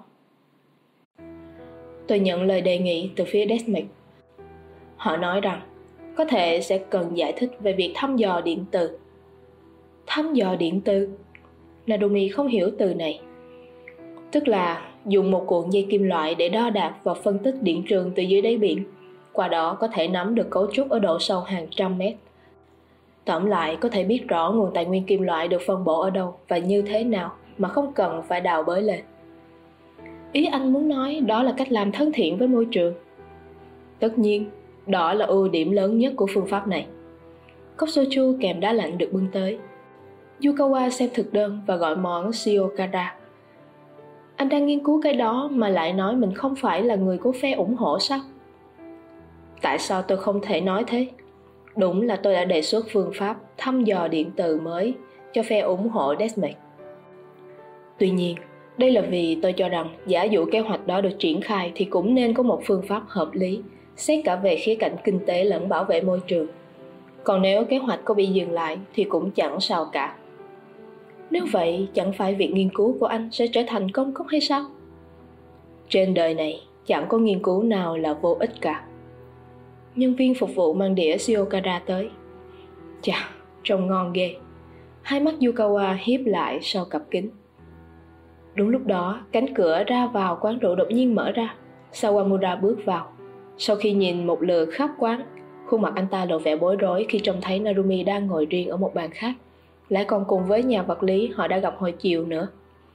B: Tôi nhận lời đề nghị từ phía Desmet. Họ nói rằng có thể sẽ cần giải thích về việc thăm dò điện từ. Thăm dò điện từ? Narumi không hiểu từ này. Tức là dùng một cuộn dây kim loại để đo đạc và phân tích điện trường từ dưới đáy biển, qua đó có thể nắm được cấu trúc ở độ sâu hàng trăm mét. Tóm lại có thể biết rõ nguồn tài nguyên kim loại được phân bổ ở đâu và như thế nào mà không cần phải đào bới lên. Ý anh muốn nói đó là cách làm thân thiện với môi trường. Tất nhiên, đó là ưu điểm lớn nhất của phương pháp này. Cốc soju kèm đá lạnh được bưng tới. Yukawa xem thực đơn và gọi món shiokara. Anh đang nghiên cứu cái đó mà lại nói mình không phải là người của phe ủng hộ sao? Tại sao tôi không thể nói thế? Đúng là tôi đã đề xuất phương pháp thăm dò điện từ mới cho phe ủng hộ Desmet. Tuy nhiên, đây là vì tôi cho rằng giả dụ kế hoạch đó được triển khai thì cũng nên có một phương pháp hợp lý, xét cả về khía cạnh kinh tế lẫn bảo vệ môi trường. Còn nếu kế hoạch có bị dừng lại thì cũng chẳng sao cả. Nếu vậy, chẳng phải việc nghiên cứu của anh sẽ trở thành công cốc hay sao? Trên đời này, chẳng có nghiên cứu nào là vô ích cả. Nhân viên phục vụ mang đĩa shiokara tới. Chà, trông ngon ghê. Hai mắt Yukawa híp lại sau cặp kính. Đúng lúc đó, cánh cửa ra vào quán rượu đột nhiên mở ra. Sawamura bước vào. Sau khi nhìn một lượt khắp quán, khuôn mặt anh ta lộ vẻ bối rối khi trông thấy Narumi đang ngồi riêng ở một bàn khác, lại còn cùng với nhà vật lý họ đã gặp hồi chiều nữa.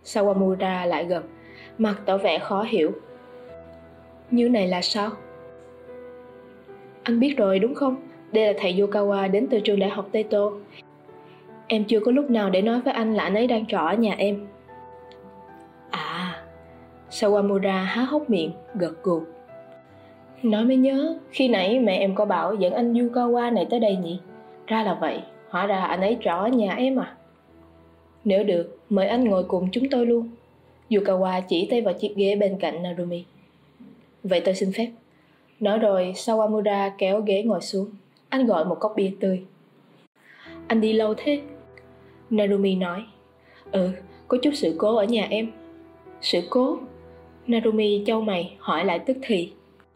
B: Sawamura lại gần, mặt tỏ vẻ khó hiểu. Như này là sao? Anh biết rồi đúng không? Đây là thầy Yukawa đến từ trường đại học Teito. Em chưa có lúc nào để nói với anh là anh ấy đang trọ ở nhà em. À, Sawamura há hốc miệng, gật gù. Nói mới nhớ, khi nãy mẹ em có bảo dẫn anh Yukawa này tới đây nhỉ? Ra là vậy, hóa ra anh ấy trọ ở nhà em à? Nếu được, mời anh ngồi cùng chúng tôi luôn. Yukawa chỉ tay vào chiếc ghế bên cạnh Narumi. Vậy tôi xin phép. Nói rồi Sawamura kéo ghế ngồi xuống. Anh gọi một cốc bia tươi. Anh đi lâu thế? Narumi nói. Có chút sự cố ở nhà em. Sự cố? Narumi chau mày hỏi lại tức thì.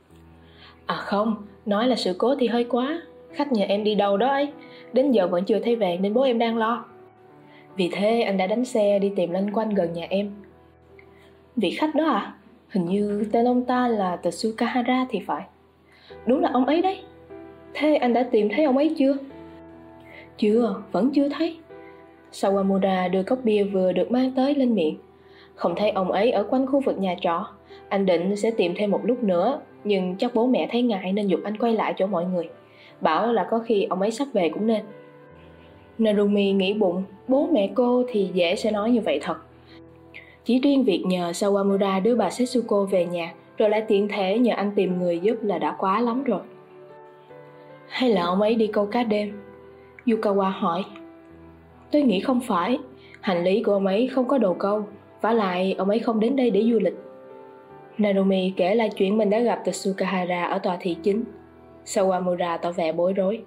B: À không, nói là sự cố thì hơi quá. Khách nhà em đi đâu đó ấy, đến giờ vẫn chưa thấy về nên bố em đang lo. Vì thế anh đã đánh xe đi tìm loanh quanh gần nhà em. Vị khách đó à? Hình như tên ông ta là Tetsuka Hara thì phải. Đúng là ông ấy đấy. Thế anh đã tìm thấy ông ấy chưa? Chưa, vẫn chưa thấy. Sawamura đưa cốc bia vừa được mang tới lên miệng. Không thấy ông ấy ở quanh khu vực nhà trọ. Anh định sẽ tìm thêm một lúc nữa, nhưng chắc bố mẹ thấy ngại nên giục anh quay lại chỗ mọi người. Bảo là có khi ông ấy sắp về cũng nên. Narumi nghĩ bụng, bố mẹ cô thì dễ sẽ nói như vậy thật. Chỉ riêng việc nhờ Sawamura đưa bà Setsuko về nhà, rồi lại tiện thể nhờ anh tìm người giúp là đã quá lắm rồi. Hay là ông ấy đi câu cá đêm? Yukawa hỏi. Tôi nghĩ không phải. Hành lý của ông ấy không có đồ câu. Vả lại ông ấy không đến đây để du lịch. Narumi kể lại chuyện mình đã gặp Tetsuka Hara ở tòa thị chính. Sawamura tỏ vẻ bối rối.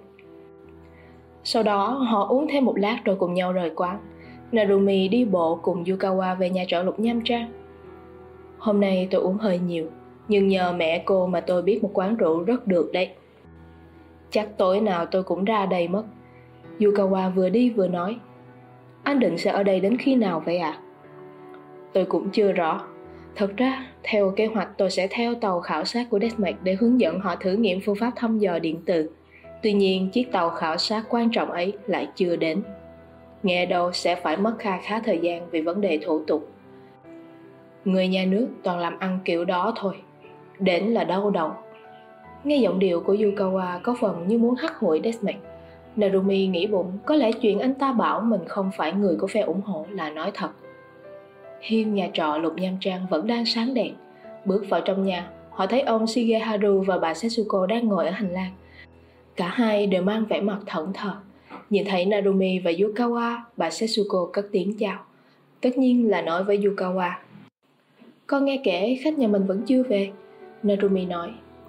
B: Sau đó họ uống thêm một lát rồi cùng nhau rời quán. Narumi đi bộ cùng Yukawa về nhà trọ Lục Nham Trang. Hôm nay tôi uống hơi nhiều, nhưng nhờ mẹ cô mà tôi biết một quán rượu rất được đấy. Chắc tối nào tôi cũng ra đây mất. Yukawa vừa đi vừa nói. Anh định sẽ ở đây đến khi nào vậy ạ? Tôi cũng chưa rõ. Thật ra, theo kế hoạch tôi sẽ theo tàu khảo sát của Desmond để hướng dẫn họ thử nghiệm phương pháp thăm dò điện từ. Tuy nhiên, chiếc tàu khảo sát quan trọng ấy lại chưa đến. Nghe đâu sẽ phải mất khá thời gian vì vấn đề thủ tục. Người nhà nước toàn làm ăn kiểu đó thôi. Đến là đau đầu. Nghe giọng điệu của Yukawa có phần như muốn hắt hủi Desmond. Narumi nghĩ bụng có lẽ chuyện anh ta bảo mình không phải người của phe ủng hộ là nói thật. Hiên nhà trọ Lục Nham Trang vẫn đang sáng đèn. Bước vào trong nhà, họ thấy ông Shigeharu và bà Setsuko đang ngồi ở hành lang. Cả hai đều mang vẻ mặt thẫn thờ. Nhìn thấy Narumi và Yukawa, bà Setsuko cất tiếng chào. Tất nhiên là nói với Yukawa. Con nghe kể khách nhà mình vẫn chưa về. Narumi nói.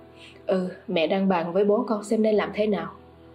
B: Mẹ đang bàn với bố con xem nên làm thế nào.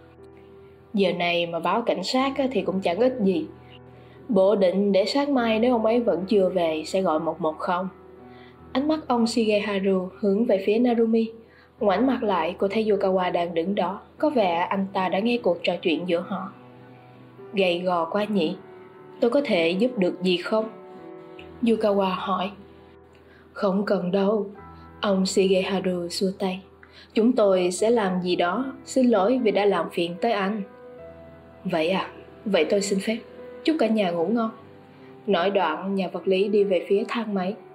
B: Giờ này mà báo cảnh sát thì cũng chẳng ích gì. Bố định để sáng mai nếu ông ấy vẫn chưa về sẽ gọi 110. Ánh mắt ông Shigeharu hướng về phía Narumi. Ngoảnh mặt lại, cô thấy Yukawa đang đứng đó. Có vẻ anh ta đã nghe cuộc trò chuyện giữa họ. Gầy gò quá nhỉ? Tôi có thể giúp được gì không? Yukawa hỏi. Không cần đâu. Ông Shigeharu xua tay. Chúng tôi sẽ làm gì đó. Xin lỗi vì đã làm phiền tới anh. Vậy à? Vậy tôi xin phép. Chúc cả nhà ngủ ngon. Nói đoạn, nhà vật lý đi về phía thang máy.